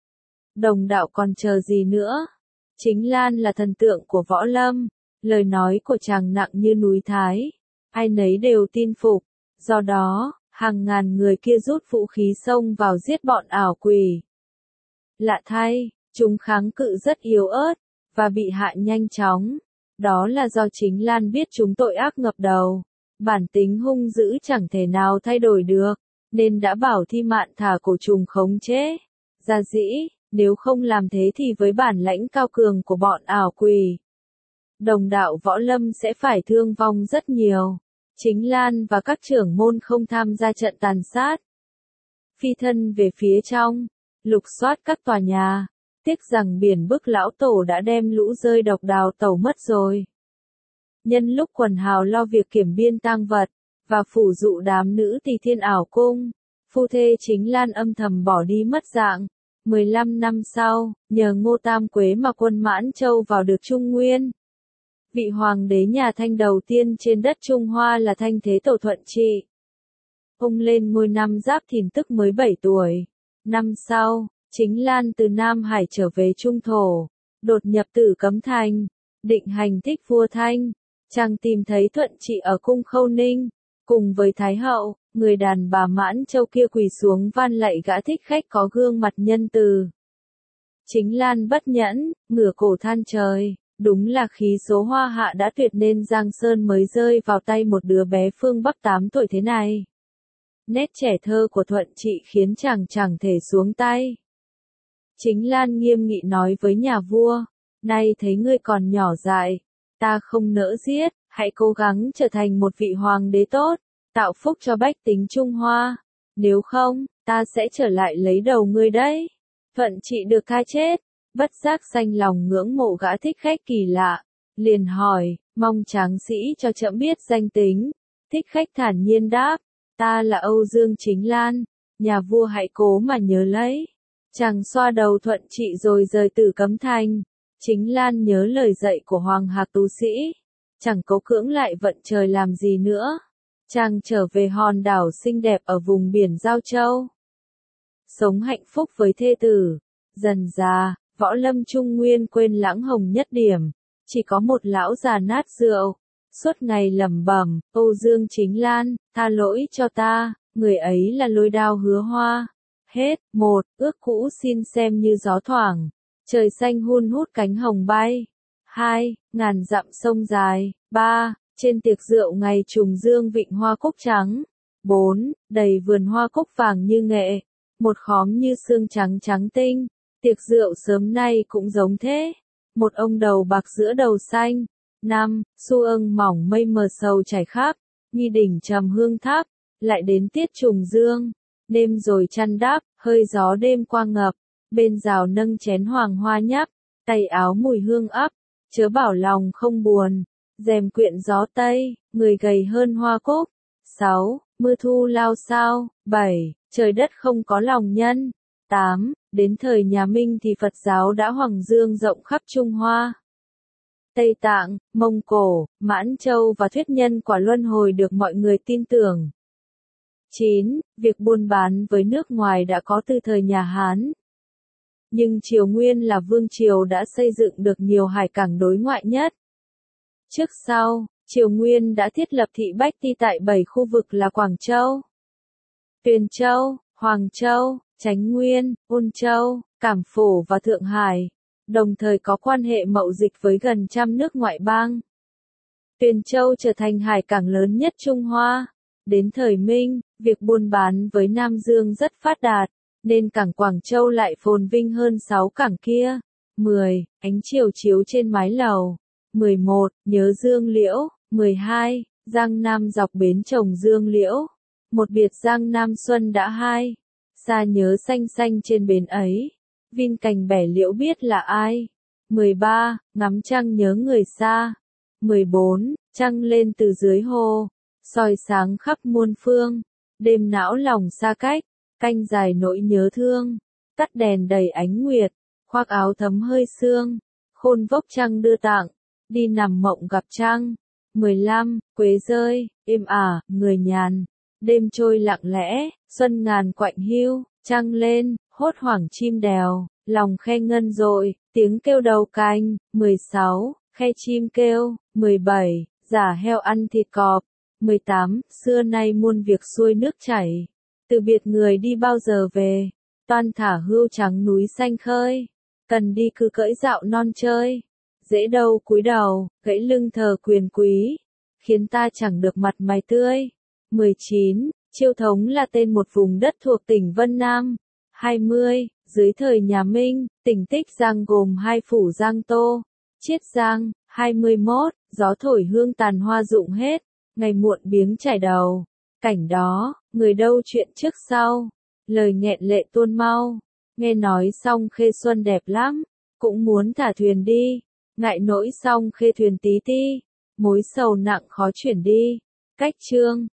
Đồng đạo còn chờ gì nữa? Chính Lan là thần tượng của võ lâm, lời nói của chàng nặng như núi Thái. Ai nấy đều tin phục, do đó, hàng ngàn người kia rút vũ khí xông vào giết bọn ảo quỷ. Lạ thay, chúng kháng cự rất yếu ớt, và bị hạ nhanh chóng. Đó là do Chính Lan biết chúng tội ác ngập đầu. Bản tính hung dữ chẳng thể nào thay đổi được, nên đã bảo Thi Mạn thả cổ trùng khống chế. Gia dĩ, nếu không làm thế thì với bản lãnh cao cường của bọn ảo quỷ, đồng đạo võ lâm sẽ phải thương vong rất nhiều. Chính Lan và các trưởng môn không tham gia trận tàn sát. Phi thân về phía trong, lục soát các tòa nhà. Tiếc rằng biển bức lão tổ đã đem lũ rơi độc đào tẩu mất rồi. Nhân lúc quần hào lo việc kiểm biên tang vật, và phủ dụ đám nữ tỳ Thiên ảo cung, phu thê Chính Lan âm thầm bỏ đi mất dạng. 15 năm sau, nhờ Ngô Tam Quế mà quân Mãn Châu vào được Trung Nguyên. Vị hoàng đế nhà Thanh đầu tiên trên đất Trung Hoa là Thanh Thế Tổ Thuận Trị. Ông lên ngôi năm Giáp Thìn tức mới 7 tuổi. Năm sau, Chính Lan từ Nam Hải trở về Trung Thổ, đột nhập Tử Cấm Thành, định hành thích vua Thanh. Chàng tìm thấy Thuận Trị ở cung Khâu Ninh, cùng với Thái Hậu, người đàn bà Mãn Châu kia quỳ xuống van lạy gã thích khách có gương mặt nhân từ. Chính Lan bất nhẫn, ngửa cổ than trời, đúng là khí số hoa hạ đã tuyệt nên Giang Sơn mới rơi vào tay một đứa bé phương Bắc 8 tuổi thế này. Nét trẻ thơ của Thuận Trị khiến chàng chẳng thể xuống tay. Chính Lan nghiêm nghị nói với nhà vua, nay thấy ngươi còn nhỏ dại, ta không nỡ giết, hãy cố gắng trở thành một vị hoàng đế tốt, tạo phúc cho bách tính Trung Hoa, nếu không, ta sẽ trở lại lấy đầu ngươi đấy. Thuận Trị được tha chết, bất giác sanh lòng ngưỡng mộ gã thích khách kỳ lạ, liền hỏi, mong tráng sĩ cho trẫm biết danh tính. Thích khách thản nhiên đáp, ta là Âu Dương Chính Lan, nhà vua hãy cố mà nhớ lấy. Chàng xoa đầu Thuận Trị rồi rời Tử Cấm Thành. Chính Lan nhớ lời dạy của Hoàng Hạc tu sĩ, chẳng cố cưỡng lại vận trời làm gì nữa. Chàng trở về hòn đảo xinh đẹp ở vùng biển Giao Châu. Sống hạnh phúc với thê tử. Dần già, Võ Lâm Trung Nguyên quên lãng Hồng Nhất Điểm, chỉ có một lão già nát rượu, suốt ngày lẩm bẩm, Âu Dương Chính Lan, tha lỗi cho ta, người ấy là Lôi Đao Hứa Hoa. Hết, 1, ước cũ xin xem như gió thoảng, trời xanh hun hút cánh hồng bay. 2, ngàn dặm sông dài. 3, trên tiệc rượu ngày trùng dương vịnh hoa cúc trắng. 4, đầy vườn hoa cúc vàng như nghệ, một khóm như xương trắng trắng tinh. Tiệc rượu sớm nay cũng giống thế. Một ông đầu bạc giữa đầu xanh. 5, xu âng mỏng mây mờ sầu trải khắp, nghi đỉnh trầm hương tháp, lại đến tiết trùng dương. Đêm rồi chăn đắp, hơi gió đêm qua ngập, bên rào nâng chén hoàng hoa nhấp, tay áo mùi hương ấp, chớ bảo lòng không buồn, rèm quyện gió tây, người gầy hơn hoa cúc. 6, mưa thu lao sao. 7, trời đất không có lòng nhân. 8, đến thời nhà Minh thì Phật giáo đã hoằng dương rộng khắp Trung Hoa. Tây Tạng, Mông Cổ, Mãn Châu và thuyết nhân quả luân hồi được mọi người tin tưởng. 9. Việc buôn bán với nước ngoài đã có từ thời nhà Hán. Nhưng Triều Nguyên là vương triều đã xây dựng được nhiều hải cảng đối ngoại nhất. Trước sau, Triều Nguyên đã thiết lập thị Bách Ti tại 7 khu vực là Quảng Châu, Tuyền Châu, Hoàng Châu, Chánh Nguyên, Ôn Châu, Cảm Phổ và Thượng Hải, đồng thời có quan hệ mậu dịch với gần trăm nước ngoại bang. Tuyền Châu trở thành hải cảng lớn nhất Trung Hoa. Đến thời Minh, việc buôn bán với Nam Dương rất phát đạt, nên cảng Quảng Châu lại phồn vinh hơn 6 cảng kia. 10. Ánh chiều chiếu trên mái lầu. 11. Nhớ Dương Liễu. 12. Giang Nam dọc bến trồng Dương Liễu. Một biệt Giang Nam Xuân đã hai. Xa nhớ xanh xanh trên bến ấy. Vin cành bẻ liễu biết là ai. 13. Ngắm trăng nhớ người xa. 14. Trăng lên từ dưới hồ, soi sáng khắp muôn phương. Đêm não lòng xa cách, canh dài nỗi nhớ thương. Tắt đèn đầy ánh nguyệt, khoác áo thấm hơi sương. Khôn vốc trăng đưa tặng, đi nằm mộng gặp trăng. 15. Quế rơi, êm ả, người nhàn. Đêm trôi lặng lẽ, xuân ngàn quạnh hiu. Trăng lên, hốt hoảng chim đèo, lòng khe ngân dội, tiếng kêu đầu cành. 16. Khe chim kêu. 17. Giả heo ăn thịt cọp. 18. Xưa nay muôn việc xuôi nước chảy, từ biệt người đi bao giờ về. Toan thả hươu trắng núi xanh khơi, cần đi cứ cưỡi dạo non chơi. Dễ đâu cúi đầu, gãy lưng thờ quyền quý, khiến ta chẳng được mặt mày tươi. 19. Chiêu Thống là tên một vùng đất thuộc tỉnh Vân Nam. 20. Dưới thời nhà Minh, tỉnh Tích Giang gồm hai phủ Giang Tô, Chiết Giang. 21. Gió thổi hương tàn hoa rụng hết, ngày muộn biếng chải đầu. Cảnh đó, người đâu chuyện trước sau, lời nghẹn lệ tuôn mau. Nghe nói Song Khê xuân đẹp lắm, cũng muốn thả thuyền đi, ngại nỗi Song Khê thuyền tí ti, mối sầu nặng khó chuyển đi. Cách chương